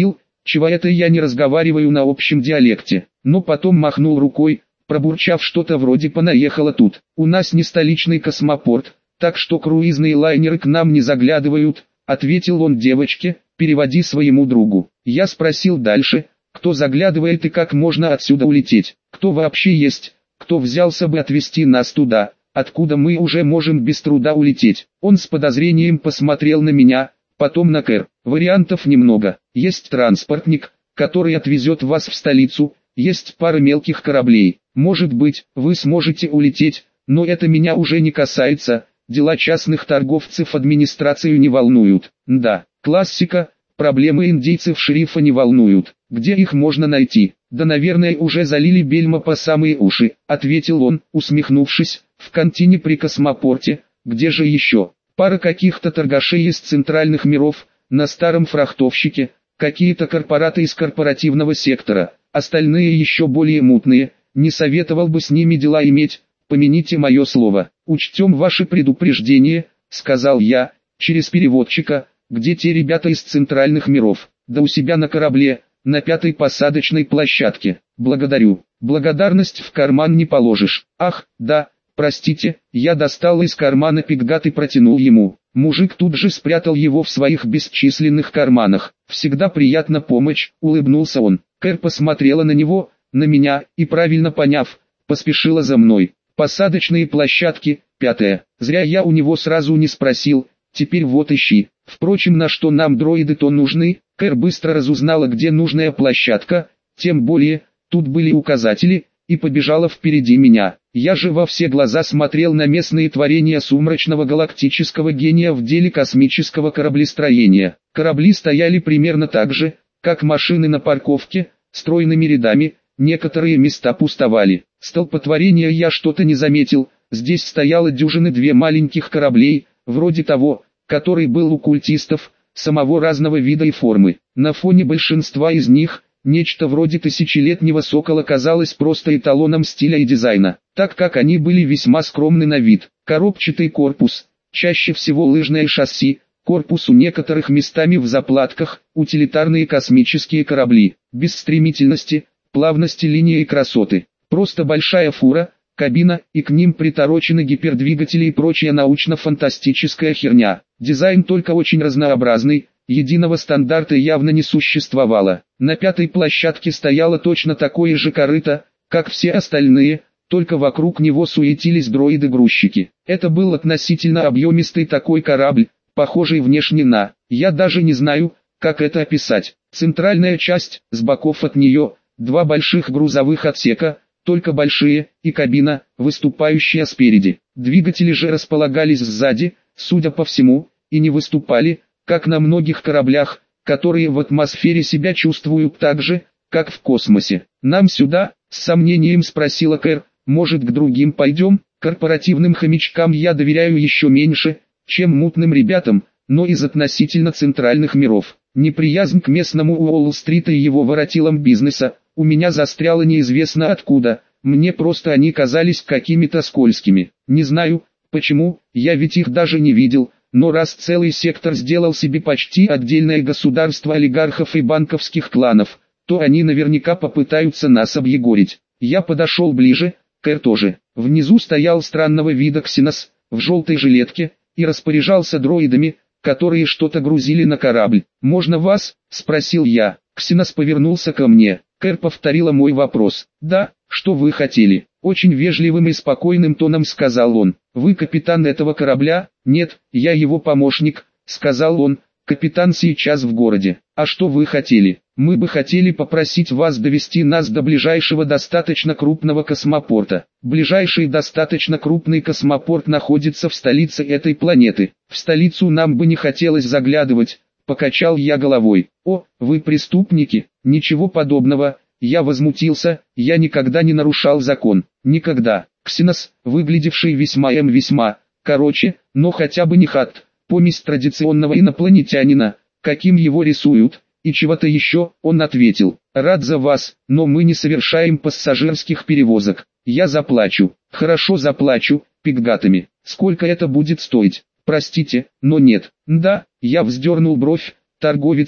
чего это я не разговариваю на общем диалекте, но потом махнул рукой, пробурчав что-то вроде «понаехало тут». У нас не столичный космопорт, так что круизные лайнеры к нам не заглядывают, ответил он девочке, переводи своему другу. Я спросил дальше, кто заглядывает и как можно отсюда улететь, кто вообще есть, кто взялся бы отвезти нас туда, откуда мы уже можем без труда улететь. Он с подозрением посмотрел на меня, потом на Кэр. Вариантов немного. Есть транспортник, который отвезет вас в столицу, есть пара мелких кораблей. Может быть, вы сможете улететь, но это меня уже не касается, дела частных торговцев администрацию не волнуют. Да, классика, проблемы индейцев шерифа не волнуют. Где их можно найти? Да, наверное, уже залили бельма по самые уши, ответил он, усмехнувшись. В контине при космопорте, где же еще? Пара каких-то торгашей из центральных миров, на старом фрахтовщике, какие-то корпораты из корпоративного сектора, остальные еще более мутные, не советовал бы с ними дела иметь, помяните мое слово. Учтем ваши предупреждения, сказал я, через переводчика, где те ребята из центральных миров, да у себя на корабле, на пятой посадочной площадке. Благодарю. Благодарность в карман не положишь. Ах, да. Простите, я достал из кармана пикгат и протянул ему. Мужик тут же спрятал его в своих бесчисленных карманах. Всегда приятна помощь, улыбнулся он. Кэр посмотрела на него, на меня, и правильно поняв, поспешила за мной. Посадочные площадки, пятая. Зря я у него сразу не спросил, теперь вот ищи. Впрочем, на что нам дроиды-то нужны? Кэр быстро разузнала, где нужная площадка, тем более, тут были указатели, и побежала впереди меня. Я же во все глаза смотрел на местные творения сумрачного галактического гения в деле космического кораблестроения. Корабли стояли примерно так же, как машины на парковке, стройными рядами, некоторые места пустовали. Столпотворения я что-то не заметил, здесь стояло дюжины две маленьких кораблей, вроде того, который был у культистов, самого разного вида и формы. На фоне большинства из них, нечто вроде тысячелетнего сокола казалось просто эталоном стиля и дизайна, так как они были весьма скромны на вид. Коробчатый корпус, чаще всего лыжное шасси, корпус у некоторых местами в заплатках, утилитарные космические корабли, без стремительности, плавности линии и красоты. Просто большая фура, кабина, и к ним приторочены гипердвигатели и прочая научно-фантастическая херня. Дизайн только очень разнообразный. Единого стандарта явно не существовало. На пятой площадке стояло точно такое же корыто, как все остальные, только вокруг него суетились дроиды-грузчики. Это был относительно объемистый такой корабль, похожий внешне на, я даже не знаю, как это описать. Центральная часть, с боков от нее, два больших грузовых отсека, только большие, и кабина, выступающая спереди. Двигатели же располагались сзади, судя по всему, и не выступали, как на многих кораблях, которые в атмосфере себя чувствуют так же, как в космосе. «Нам сюда?» — с сомнением спросила Кэр. «Может, к другим пойдем? Корпоративным хомячкам я доверяю еще меньше, чем мутным ребятам, но из относительно центральных миров. Неприязнь к местному Уолл-стрит и его воротилам бизнеса у меня застряла неизвестно откуда, мне просто они казались какими-то скользкими. Не знаю, почему, я ведь их даже не видел». Но раз целый сектор сделал себе почти отдельное государство олигархов и банковских кланов, то они наверняка попытаются нас объегорить. Я подошел ближе, Кэр тоже. Внизу стоял странного вида Ксенос, в желтой жилетке, и распоряжался дроидами, которые что-то грузили на корабль. «Можно вас?» – спросил я. Ксенос повернулся ко мне. Кэр повторила мой вопрос. «Да, что вы хотели?» Очень вежливым и спокойным тоном сказал он. «Вы капитан этого корабля?» «Нет, я его помощник», — сказал он. «Капитан сейчас в городе. А что вы хотели?» «Мы бы хотели попросить вас довести нас до ближайшего достаточно крупного космопорта. Ближайший достаточно крупный космопорт находится в столице этой планеты. В столицу нам бы не хотелось заглядывать», — покачал я головой. «О, вы преступники?» «Ничего подобного». Я возмутился, я никогда не нарушал закон, никогда. Ксенос, выглядевший весьма эм весьма, короче, но хотя бы не хат, помесь традиционного инопланетянина, каким его рисуют, и чего-то еще, он ответил, «Рад за вас, но мы не совершаем пассажирских перевозок, я заплачу, хорошо заплачу, пикгатами, сколько это будет стоить, простите, но нет». «Да», я вздернул бровь, торговец,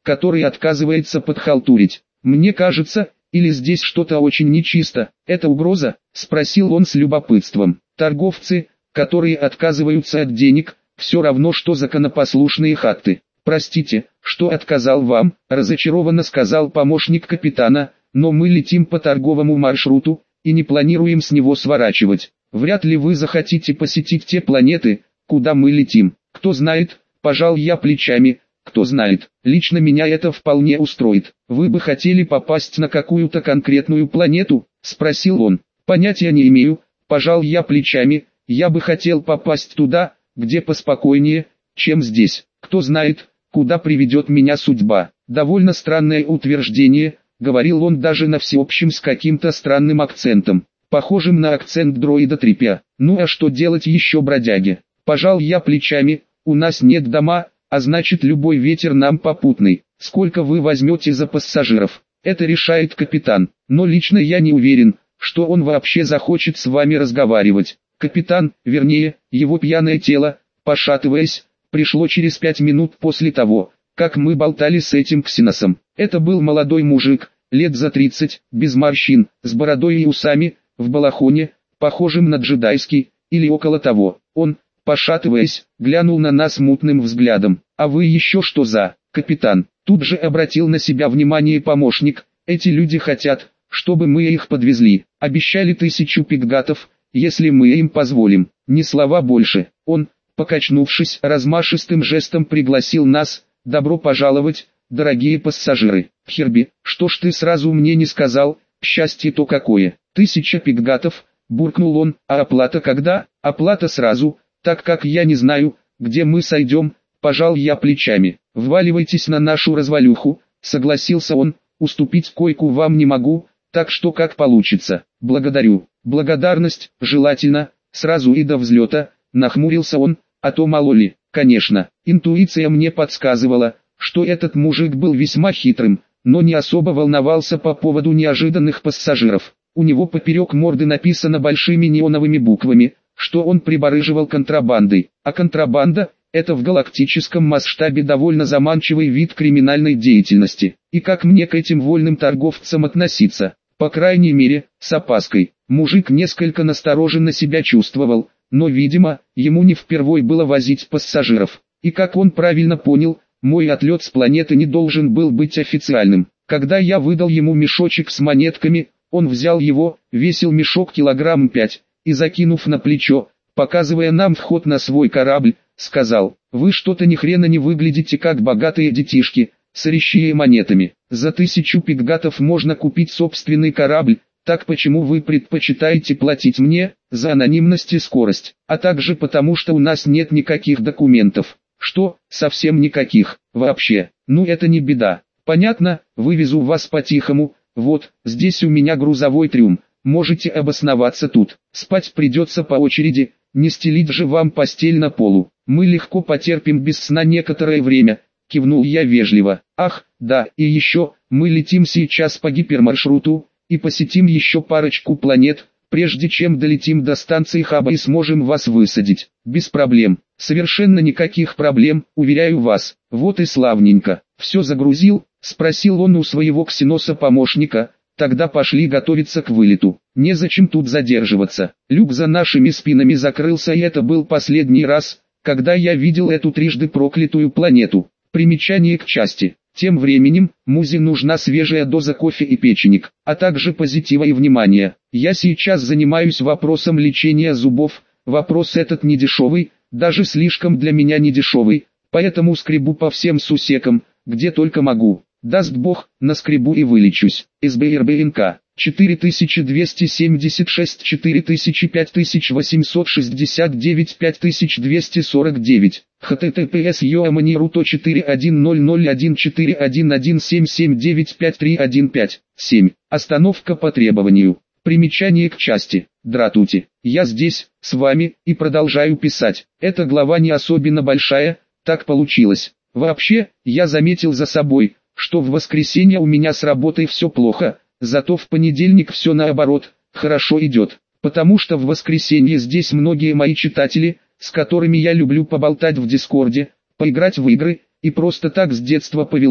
который отказывается подхалтурить. Мне кажется, или здесь что-то очень нечисто. Это угроза? Спросил он с любопытством. Торговцы, которые отказываются от денег, все равно что законопослушные хатты. Простите, что отказал вам, разочарованно сказал помощник капитана, но мы летим по торговому маршруту, и не планируем с него сворачивать. Вряд ли вы захотите посетить те планеты, куда мы летим. Кто знает, пожал я плечами, кто знает. Лично меня это вполне устроит. Вы бы хотели попасть на какую-то конкретную планету? Спросил он. Понятия не имею, пожал я плечами, я бы хотел попасть туда, где поспокойнее, чем здесь. Кто знает, куда приведет меня судьба. Довольно странное утверждение, говорил он даже на всеобщем с каким-то странным акцентом, похожим на акцент дроида Трипя. Ну а что делать еще, бродяге? Пожал я плечами, у нас нет дома, а значит любой ветер нам попутный. Сколько вы возьмете за пассажиров? Это решает капитан, но лично я не уверен, что он вообще захочет с вами разговаривать. Капитан, вернее, его пьяное тело, пошатываясь, пришло через пять минут после того, как мы болтали с этим ксеносом. Это был молодой мужик, лет за тридцать, без морщин, с бородой и усами, в балахоне, похожим на джедайский, или около того. Он, пошатываясь, глянул на нас мутным взглядом. «А вы еще что за, капитан?» Тут же обратил на себя внимание помощник. «Эти люди хотят, чтобы мы их подвезли. Обещали тысячу пикгатов, если мы им позволим. Ни слова больше». Он, покачнувшись, размашистым жестом пригласил нас. «Добро пожаловать, дорогие пассажиры». «Херби, что ж ты сразу мне не сказал, счастье-то какое?» «Тысяча пикгатов», буркнул он. «А оплата когда?» «Оплата сразу, так как я не знаю, где мы сойдем», пожал я плечами. «Вваливайтесь на нашу развалюху», согласился он. «Уступить койку вам не могу, так что как получится». «Благодарю». «Благодарность, желательно, сразу и до взлета», нахмурился он, «а то мало ли». Конечно, интуиция мне подсказывала, что этот мужик был весьма хитрым, но не особо волновался по поводу неожиданных пассажиров. У него поперек морды написано большими неоновыми буквами, что он прибарыживал контрабандой. А контрабанда – это в галактическом масштабе довольно заманчивый вид криминальной деятельности. И как мне к этим вольным торговцам относиться? По крайней мере, с опаской. Мужик несколько настороженно себя чувствовал, но, видимо, ему не впервой было возить пассажиров. И как он правильно понял, мой отлет с планеты не должен был быть официальным. Когда я выдал ему мешочек с монетками, он взял его, весил мешок килограмм пять, и закинув на плечо, показывая нам вход на свой корабль, сказал: «Вы что-то ни хрена не выглядите как богатые детишки, сорящие монетами. За тысячу пикгатов можно купить собственный корабль, так почему вы предпочитаете платить мне за анонимность и скорость, а также потому что у нас нет никаких документов?» «Что, совсем никаких, вообще? Ну это не беда. Понятно, вывезу вас по-тихому, вот, здесь у меня грузовой трюм, можете обосноваться тут. Спать придется по очереди, не стелить же вам постель на полу. Мы легко потерпим без сна некоторое время», кивнул я вежливо. «Ах, да, и еще, мы летим сейчас по гипермаршруту, и посетим еще парочку планет, прежде чем долетим до станции хаба и сможем вас высадить. Без проблем, совершенно никаких проблем, уверяю вас». «Вот и славненько. Все загрузил?» — спросил он у своего ксеноса-помощника. «Тогда пошли готовиться к вылету. Незачем тут задерживаться». Люк за нашими спинами закрылся, и это был последний раз, когда я видел эту трижды проклятую планету. Примечание к части. Тем временем, Музе нужна свежая доза кофе и печенек, а также позитива и внимания. Я сейчас занимаюсь вопросом лечения зубов. Вопрос этот не дешевый, даже слишком для меня не дешевый, поэтому скребу по всем сусекам, где только могу. Даст Бог, наскребу и вылечусь. СБРБНК четыре тысячи двести семьдесят шесть, четыре тысячи, пять тысяч восемьсот шестьдесят девять, пять тысяч двести сорок девять. https yoamaniruto четыре один ноль ноль один четыре один один семь семь девять пять три один пять семь. Остановка по требованию. Примечание к части. Дратути. Я здесь, с вами, и продолжаю писать. Эта глава не особенно большая, так получилось. Вообще, я заметил за собой, что в воскресенье у меня с работой все плохо, зато в понедельник все наоборот, хорошо идет. Потому что в воскресенье здесь многие мои читатели, с которыми я люблю поболтать в Дискорде, поиграть в игры, и просто так с детства повелось,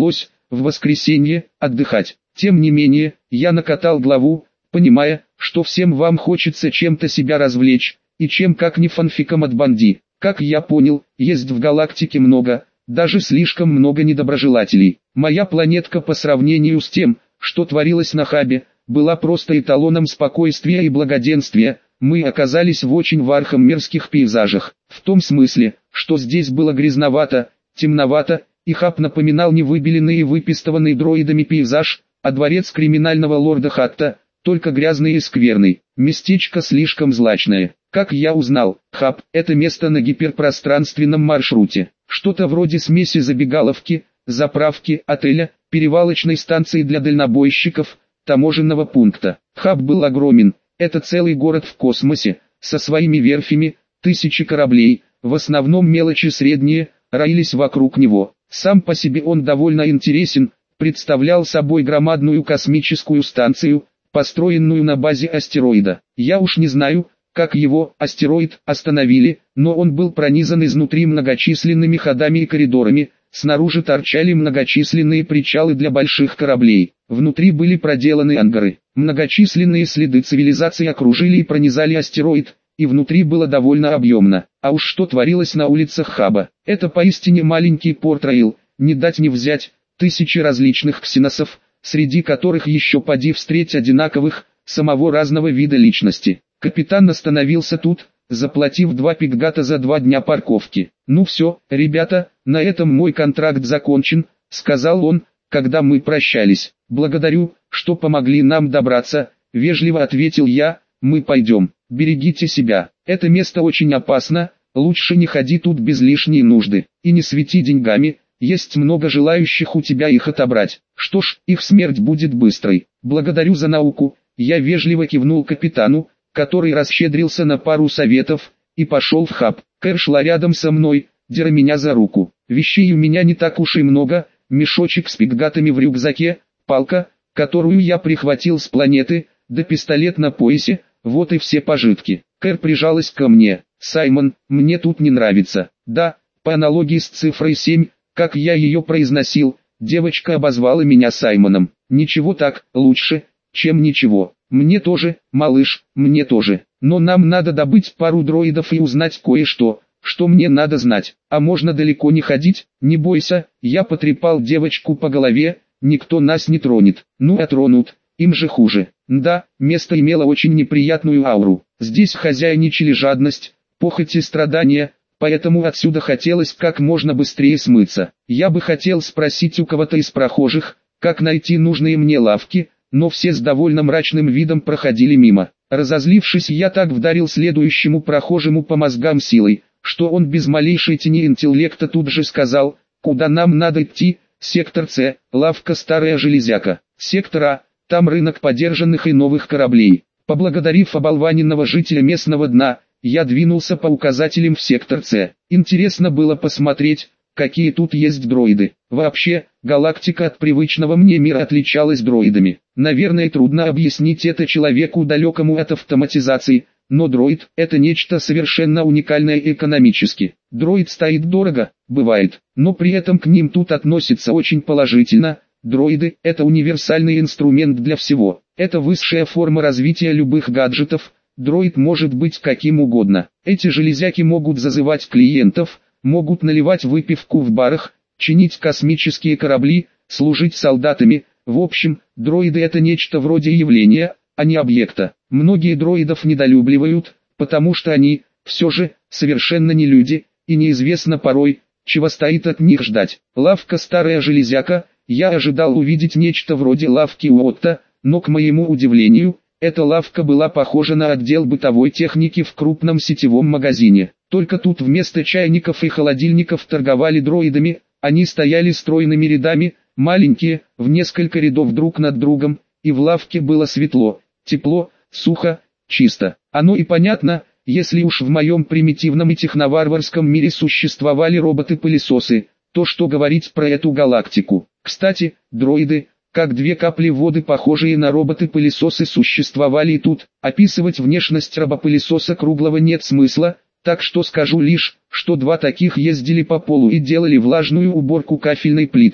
в воскресенье, отдыхать. Тем не менее, я накатал главу, понимая, что всем вам хочется чем-то себя развлечь, и чем как не фанфиком от Банди. Как я понял, есть в галактике много, даже слишком много недоброжелателей. Моя планетка по сравнению с тем, что творилось на Хабе, была просто эталоном спокойствия и благоденствия. Мы оказались в очень вархаммерских пейзажах, в том смысле, что здесь было грязновато, темновато, и Хаб напоминал не выбеленный и выпистованный дроидами пейзаж, а дворец криминального лорда Хатта, только грязный и скверный. Местечко слишком злачное. Как я узнал, Хаб – это место на гиперпространственном маршруте. Что-то вроде смеси забегаловки, заправки, отеля, перевалочной станции для дальнобойщиков, таможенного пункта. Хаб был огромен. Это целый город в космосе, со своими верфями, тысячи кораблей, в основном мелочи средние, роились вокруг него. Сам по себе он довольно интересен, представлял собой громадную космическую станцию, построенную на базе астероида. Я уж не знаю, как его, астероид, остановили, но он был пронизан изнутри многочисленными ходами и коридорами, снаружи торчали многочисленные причалы для больших кораблей, внутри были проделаны ангары. Многочисленные следы цивилизации окружили и пронизали астероид, и внутри было довольно объемно. А уж что творилось на улицах Хаба. Это поистине маленький порт-раил, не дать не взять, тысячи различных ксеносов, среди которых еще поди встреть одинаковых, самого разного вида личности. Капитан остановился тут, заплатив два пикгата за два дня парковки. «Ну все, ребята, на этом мой контракт закончен», — сказал он, когда мы прощались. «Благодарю, что помогли нам добраться», — вежливо ответил я. «Мы пойдем. Берегите себя. Это место очень опасно, лучше не ходи тут без лишней нужды. И не свети деньгами, есть много желающих у тебя их отобрать. Что ж, их смерть будет быстрой. Благодарю за науку». Я вежливо кивнул капитану, который расщедрился на пару советов, и пошел в Хаб. Кэр шла рядом со мной, держа меня за руку. Вещей у меня не так уж и много, мешочек с пикгатами в рюкзаке, палка, которую я прихватил с планеты, да пистолет на поясе, вот и все пожитки. Кэр прижалась ко мне. «Саймон, мне тут не нравится». Да, по аналогии с цифрой семь, как я ее произносил, девочка обозвала меня Саймоном. Ничего так, лучше, чем ничего. Мне тоже, малыш, мне тоже. Но нам надо добыть пару дроидов и узнать кое-что, что мне надо знать. А можно далеко не ходить? Не бойся, я потрепал девочку по голове, никто нас не тронет. Ну а тронут, им же хуже. Да, место имело очень неприятную ауру. Здесь хозяйничали жадность, похоть и страдания, поэтому отсюда хотелось как можно быстрее смыться. Я бы хотел спросить у кого-то из прохожих, как найти нужные мне лавки, но все с довольно мрачным видом проходили мимо. Разозлившись, я так вдарил следующему прохожему по мозгам силой, что он без малейшей тени интеллекта тут же сказал: «Куда нам надо идти? Сектор С, лавка Старая Железяка. Сектор А, там рынок подержанных и новых кораблей». Поблагодарив оболваненного жителя местного дна, я двинулся по указателям в сектор С. Интересно было посмотреть, какие тут есть дроиды. Вообще, галактика от привычного мне мира отличалась дроидами. Наверное, трудно объяснить это человеку далекому от автоматизации, но дроид – это нечто совершенно уникальное экономически. Дроид стоит дорого, бывает, но при этом к ним тут относятся очень положительно. Дроиды – это универсальный инструмент для всего. Это высшая форма развития любых гаджетов. Дроид может быть каким угодно. Эти железяки могут зазывать клиентов, могут наливать выпивку в барах, чинить космические корабли, служить солдатами. В общем, дроиды это нечто вроде явления, а не объекта. Многие дроидов недолюбливают, потому что они, все же, совершенно не люди, и неизвестно порой, чего стоит от них ждать. Лавка Старая Железяка, я ожидал увидеть нечто вроде лавки Уотта, но к моему удивлению, эта лавка была похожа на отдел бытовой техники в крупном сетевом магазине. Только тут вместо чайников и холодильников торговали дроидами, они стояли стройными рядами, маленькие, в несколько рядов друг над другом, и в лавке было светло, тепло, сухо, чисто. Оно и понятно, если уж в моем примитивном и техноварварском мире существовали роботы-пылесосы, то что говорить про эту галактику. Кстати, дроиды, как две капли воды похожие на роботы-пылесосы, существовали и тут. Описывать внешность робопылесоса круглого нет смысла, так что скажу лишь, что два таких ездили по полу и делали влажную уборку кафельной плитки.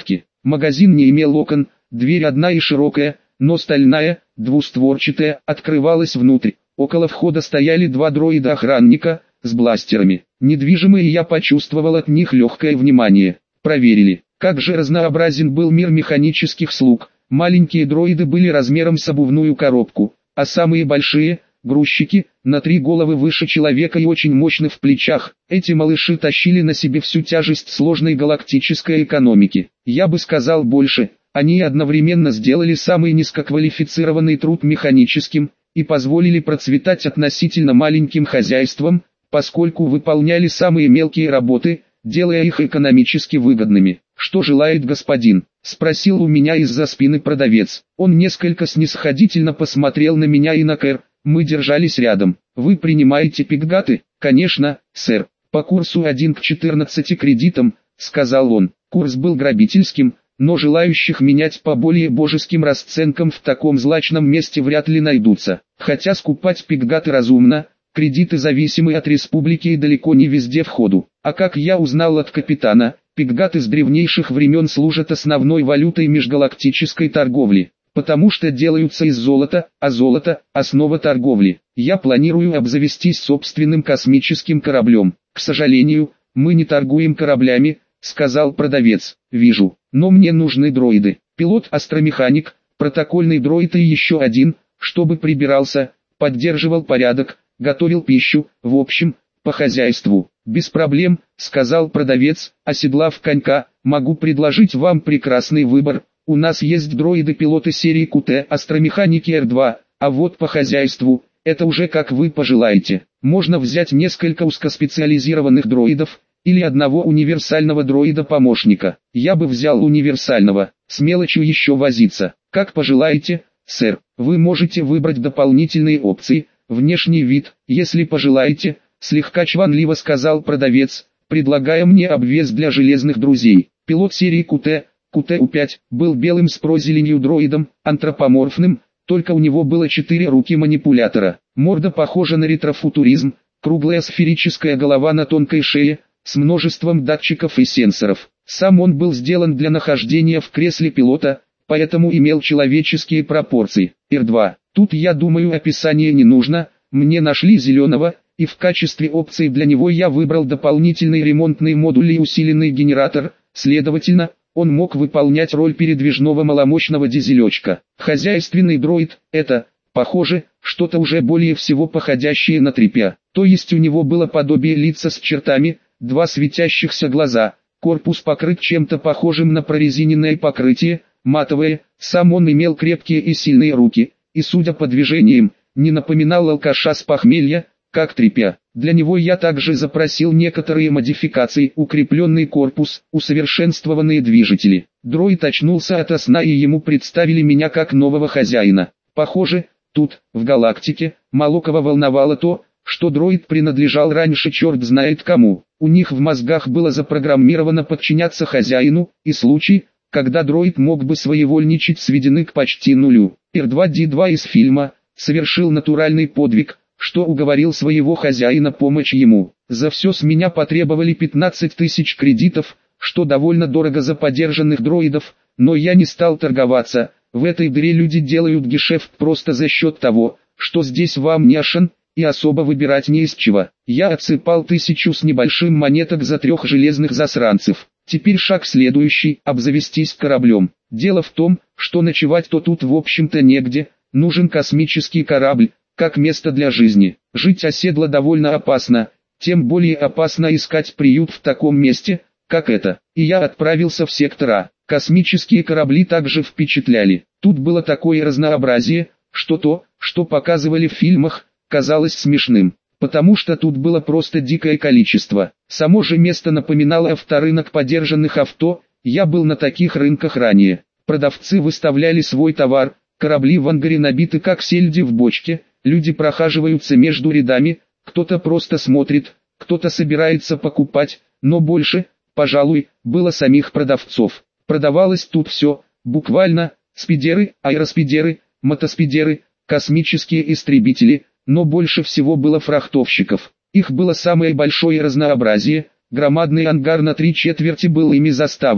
Магазин не имел окон, дверь одна и широкая, но стальная, двустворчатая, открывалась внутрь. Около входа стояли два дроида-охранника с бластерами. Недвижимые, я почувствовал от них легкое внимание. Проверили, как же разнообразен был мир механических слуг. Маленькие дроиды были размером с обувную коробку, а самые большие – грузчики, на три головы выше человека и очень мощны в плечах. Эти малыши тащили на себе всю тяжесть сложной галактической экономики. Я бы сказал больше, они одновременно сделали самый низкоквалифицированный труд механическим и позволили процветать относительно маленьким хозяйствам, поскольку выполняли самые мелкие работы, делая их экономически выгодными. «Что желает господин?» – спросил у меня из-за спины продавец. Он несколько снисходительно посмотрел на меня и на Кэр. Мы держались рядом. «Вы принимаете пикгаты?» «Конечно, сэр. По курсу один к четырнадцати кредитам», — сказал он. Курс был грабительским, но желающих менять по более божеским расценкам в таком злачном месте вряд ли найдутся. Хотя скупать пикгаты разумно, кредиты зависимы от республики и далеко не везде в ходу. А как я узнал от капитана, пикгаты с древнейших времен служат основной валютой межгалактической торговли, потому что делаются из золота, а золото – основа торговли. Я планирую обзавестись собственным космическим кораблем. К сожалению, мы не торгуем кораблями, сказал продавец. Вижу, но мне нужны дроиды. Пилот-астромеханик, протокольный дроид и еще один, чтобы прибирался, поддерживал порядок, готовил пищу, в общем, по хозяйству. Без проблем, сказал продавец, оседлав конька, могу предложить вам прекрасный выбор. У нас есть дроиды-пилоты серии ку тэ, астромеханики эр два, а вот по хозяйству, это уже как вы пожелаете. Можно взять несколько узкоспециализированных дроидов, или одного универсального дроида-помощника. Я бы взял универсального, с мелочью еще возиться. Как пожелаете, сэр. Вы можете выбрать дополнительные опции, внешний вид, если пожелаете, слегка чванливо сказал продавец, предлагая мне обвес для железных друзей. Пилот серии ку тэ, ку тэ у пять, был белым с прозеленью дроидом, антропоморфным, только у него было четыре руки манипулятора. Морда похожа на ретрофутуризм, круглая сферическая голова на тонкой шее, с множеством датчиков и сенсоров. Сам он был сделан для нахождения в кресле пилота, поэтому имел человеческие пропорции. эр два. Тут, я думаю, описание не нужно, мне нашли зеленого, и в качестве опции для него я выбрал дополнительный ремонтный модуль и усиленный генератор, следовательно, он мог выполнять роль передвижного маломощного дизелечка. Хозяйственный дроид – это, похоже, что-то уже более всего походящее на тряпья. То есть у него было подобие лица с чертами, два светящихся глаза, корпус покрыт чем-то похожим на прорезиненное покрытие, матовое, сам он имел крепкие и сильные руки, и судя по движениям, не напоминал алкаша с похмелья, как тряпья. Для него я также запросил некоторые модификации, укрепленный корпус, усовершенствованные движители. Дроид очнулся ото сна и ему представили меня как нового хозяина. Похоже, тут, в галактике, мало кого волновало то, что дроид принадлежал раньше черт знает кому. У них в мозгах было запрограммировано подчиняться хозяину, и случаи, когда дроид мог бы своевольничать, сведены к почти нулю. эр два ди два из фильма совершил натуральный подвиг, что уговорил своего хозяина помочь ему. За все с меня потребовали пятнадцать тысяч кредитов, что довольно дорого за подержанных дроидов, но я не стал торговаться. В этой дыре люди делают гешефт просто за счет того, что здесь вам няшен, и особо выбирать не из чего. Я отсыпал тысячу с небольшим монеток за трех железных засранцев. Теперь шаг следующий – обзавестись кораблем. Дело в том, что ночевать-то тут в общем-то негде, нужен космический корабль, как место для жизни. Жить оседло довольно опасно, тем более опасно искать приют в таком месте, как это. И я отправился в сектор А. Космические корабли также впечатляли. Тут было такое разнообразие, что то, что показывали в фильмах, казалось смешным, потому что тут было просто дикое количество. Само же место напоминало авторынок подержанных авто, я был на таких рынках ранее. Продавцы выставляли свой товар, корабли в ангаре набиты как сельди в бочке, люди прохаживаются между рядами, кто-то просто смотрит, кто-то собирается покупать, но больше, пожалуй, было самих продавцов. Продавалось тут все, буквально, спидеры, аэроспидеры, мотоспидеры, космические истребители, но больше всего было фрахтовщиков. Их было самое большое разнообразие, громадный ангар на три четверти был ими заставлен.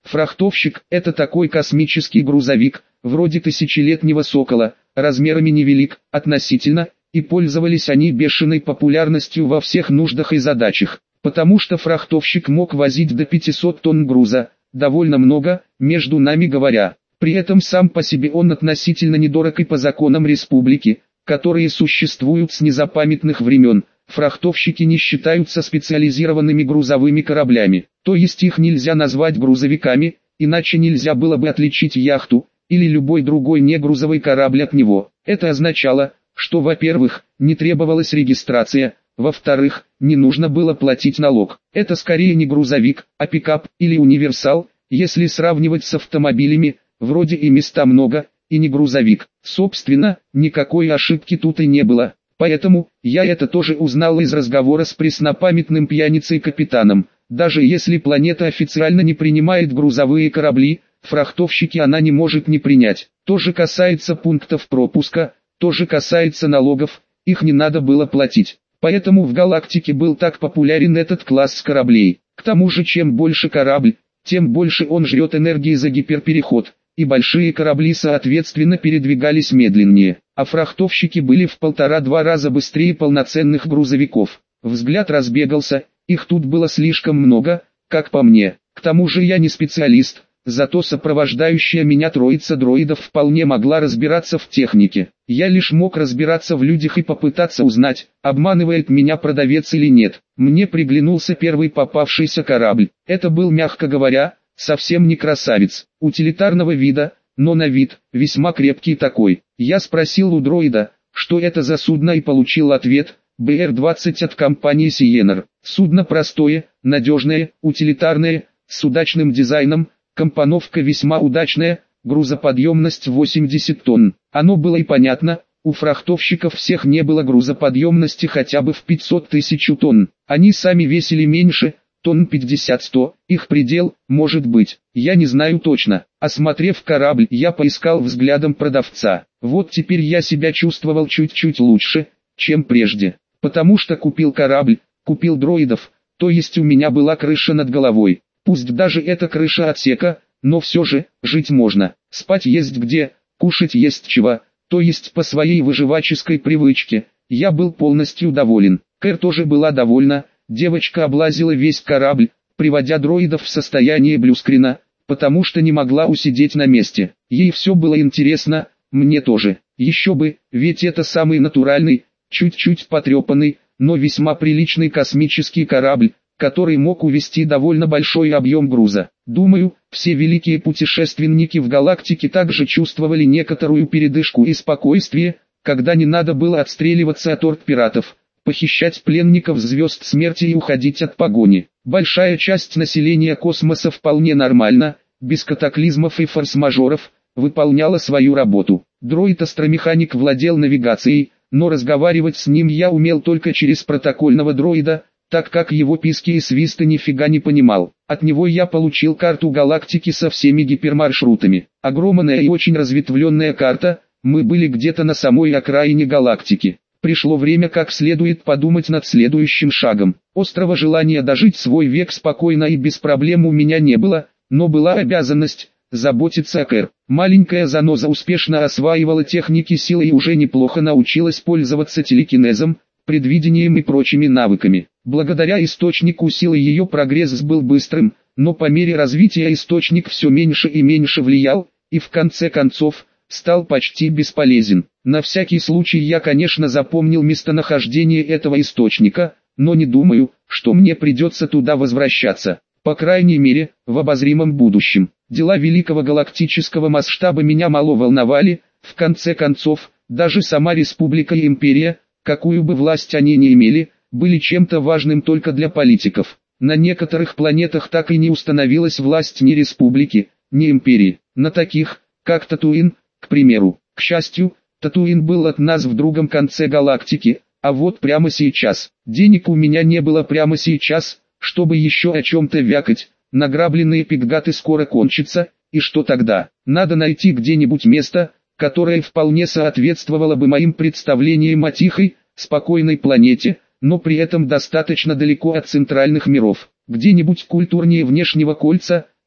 Фрахтовщик – это такой космический грузовик, вроде тысячелетнего сокола, размерами невелик, относительно, и пользовались они бешеной популярностью во всех нуждах и задачах, потому что фрахтовщик мог возить до пятисот тонн груза, довольно много, между нами говоря. При этом сам по себе он относительно недорог и по законам республики, которые существуют с незапамятных времен. Фрахтовщики не считаются специализированными грузовыми кораблями, то есть их нельзя назвать грузовиками, иначе нельзя было бы отличить яхту или любой другой негрузовый корабль от него. Это означало, что, во-первых, не требовалась регистрация, во-вторых, не нужно было платить налог. Это скорее не грузовик, а пикап или универсал, если сравнивать с автомобилями, вроде и места много, и не грузовик. Собственно, никакой ошибки тут и не было. Поэтому, я это тоже узнал из разговора с преснопамятным пьяницей-капитаном. Даже если планета официально не принимает грузовые корабли, фрахтовщики она не может не принять. То же касается пунктов пропуска, то же касается налогов, их не надо было платить. Поэтому в галактике был так популярен этот класс кораблей. К тому же чем больше корабль, тем больше он жрет энергии за гиперпереход, и большие корабли соответственно передвигались медленнее, а фрахтовщики были в полтора-два раза быстрее полноценных грузовиков. Взгляд разбегался, их тут было слишком много, как по мне. К тому же я не специалист, зато сопровождающая меня троица дроидов вполне могла разбираться в технике. Я лишь мог разбираться в людях и попытаться узнать, обманывает меня продавец или нет. Мне приглянулся первый попавшийся корабль. Это был, мягко говоря, совсем не красавец, утилитарного вида, но на вид, весьма крепкий такой. Я спросил у дроида, что это за судно, и получил ответ: бэ эр двадцать от компании Сиенер. Судно простое, надежное, утилитарное, с удачным дизайном, компоновка весьма удачная, грузоподъемность восемьдесят тонн. Оно было и понятно, у фрахтовщиков всех не было грузоподъемности хотя бы в пятьсот тысяч тонн. Они сами весили меньше, тонн пятьдесят-сто, их предел, может быть, я не знаю точно. Осмотрев корабль, я поискал взглядом продавца. Вот теперь я себя чувствовал чуть-чуть лучше, чем прежде, потому что купил корабль, купил дроидов, то есть у меня была крыша над головой. Пусть даже это крыша отсека, но все же, жить можно, спать есть где, кушать есть чего, то есть по своей выживаческой привычке, я был полностью доволен. Кэр тоже была довольна. Девочка облазила весь корабль, приводя дроидов в состояние блюскрина, потому что не могла усидеть на месте. Ей все было интересно, мне тоже. Еще бы, ведь это самый натуральный, чуть-чуть потрепанный, но весьма приличный космический корабль, который мог увезти довольно большой объем груза. Думаю, все великие путешественники в галактике также чувствовали некоторую передышку и спокойствие, когда не надо было отстреливаться от орд пиратов, похищать пленников звезд смерти и уходить от погони. Большая часть населения космоса вполне нормально, без катаклизмов и форс-мажоров, выполняла свою работу. Дроид-астромеханик владел навигацией, но разговаривать с ним я умел только через протокольного дроида, так как его писки и свисты нифига не понимал. От него я получил карту галактики со всеми гипермаршрутами. Огромная и очень разветвленная карта, мы были где-то на самой окраине галактики. Пришло время как следует подумать над следующим шагом. Острого желания дожить свой век спокойно и без проблем у меня не было, но была обязанность заботиться о Кэр. Маленькая заноза успешно осваивала техники силы и уже неплохо научилась пользоваться телекинезом, предвидением и прочими навыками. Благодаря источнику силы ее прогресс был быстрым, но по мере развития источник все меньше и меньше влиял, и в конце концов, стал почти бесполезен. На всякий случай я, конечно, запомнил местонахождение этого источника, но не думаю, что мне придется туда возвращаться. По крайней мере, в обозримом будущем. Дела великого галактического масштаба меня мало волновали, в конце концов, даже сама республика и империя, какую бы власть они ни имели, были чем-то важным только для политиков. На некоторых планетах так и не установилась власть ни республики, ни империи. На таких, как Татуин, к примеру. К счастью, Татуин был от нас в другом конце галактики, а вот прямо сейчас. Денег у меня не было прямо сейчас, чтобы еще о чем-то вякать. Награбленные пикгаты скоро кончатся, и что тогда? Надо найти где-нибудь место, которое вполне соответствовало бы моим представлениям о тихой, спокойной планете, но при этом достаточно далеко от центральных миров. Где-нибудь культурнее внешнего кольца,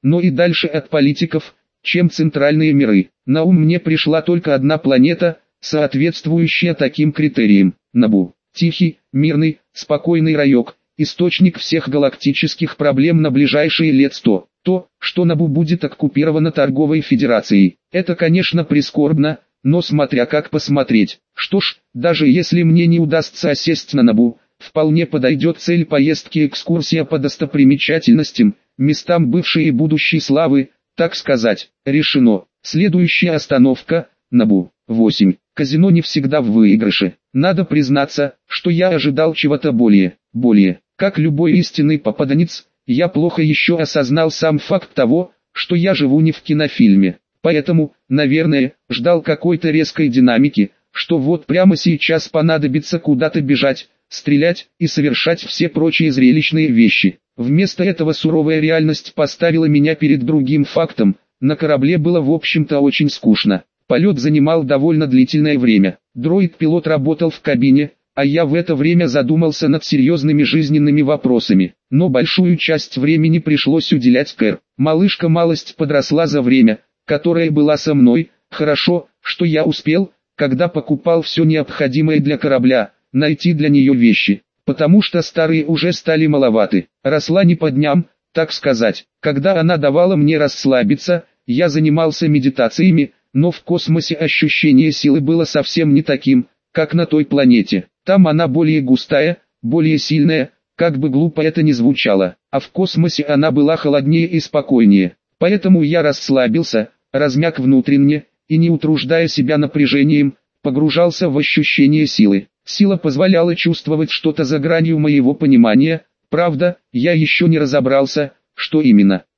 но и дальше от политиков, чем центральные миры. На ум мне пришла только одна планета, соответствующая таким критериям. Набу. Тихий, мирный, спокойный райок, источник всех галактических проблем на ближайшие лет сто. То, что Набу будет оккупировано торговой федерацией, это, конечно, прискорбно, но смотря как посмотреть. Что ж, даже если мне не удастся осесть на Набу, вполне подойдет цель поездки экскурсия по достопримечательностям, местам бывшей и будущей славы, так сказать. Решено. Следующая остановка – Набу. восемь. Казино не всегда в выигрыше. Надо признаться, что я ожидал чего-то более, более. Как любой истинный попаданец, я плохо еще осознал сам факт того, что я живу не в кинофильме. Поэтому, наверное, ждал какой-то резкой динамики, что вот прямо сейчас понадобится куда-то бежать, стрелять и совершать все прочие зрелищные вещи. Вместо этого суровая реальность поставила меня перед другим фактом. На корабле было в общем-то очень скучно. Полет занимал довольно длительное время. Дроид-пилот работал в кабине, а я в это время задумался над серьезными жизненными вопросами. Но большую часть времени пришлось уделять Кэр. Малышка малость подросла за время, которое была со мной. Хорошо, что я успел, когда покупал все необходимое для корабля, найти для нее вещи, потому что старые уже стали маловаты. Росла не по дням, так сказать. Когда она давала мне расслабиться, я занимался медитациями, но в космосе ощущение силы было совсем не таким, как на той планете. Там она более густая, более сильная, как бы глупо это ни звучало, а в космосе она была холоднее и спокойнее. Поэтому я расслабился, размяк внутренне, и не утруждая себя напряжением, погружался в ощущение силы. Сила позволяла чувствовать что-то за гранью моего понимания, правда, я еще не разобрался, что именно.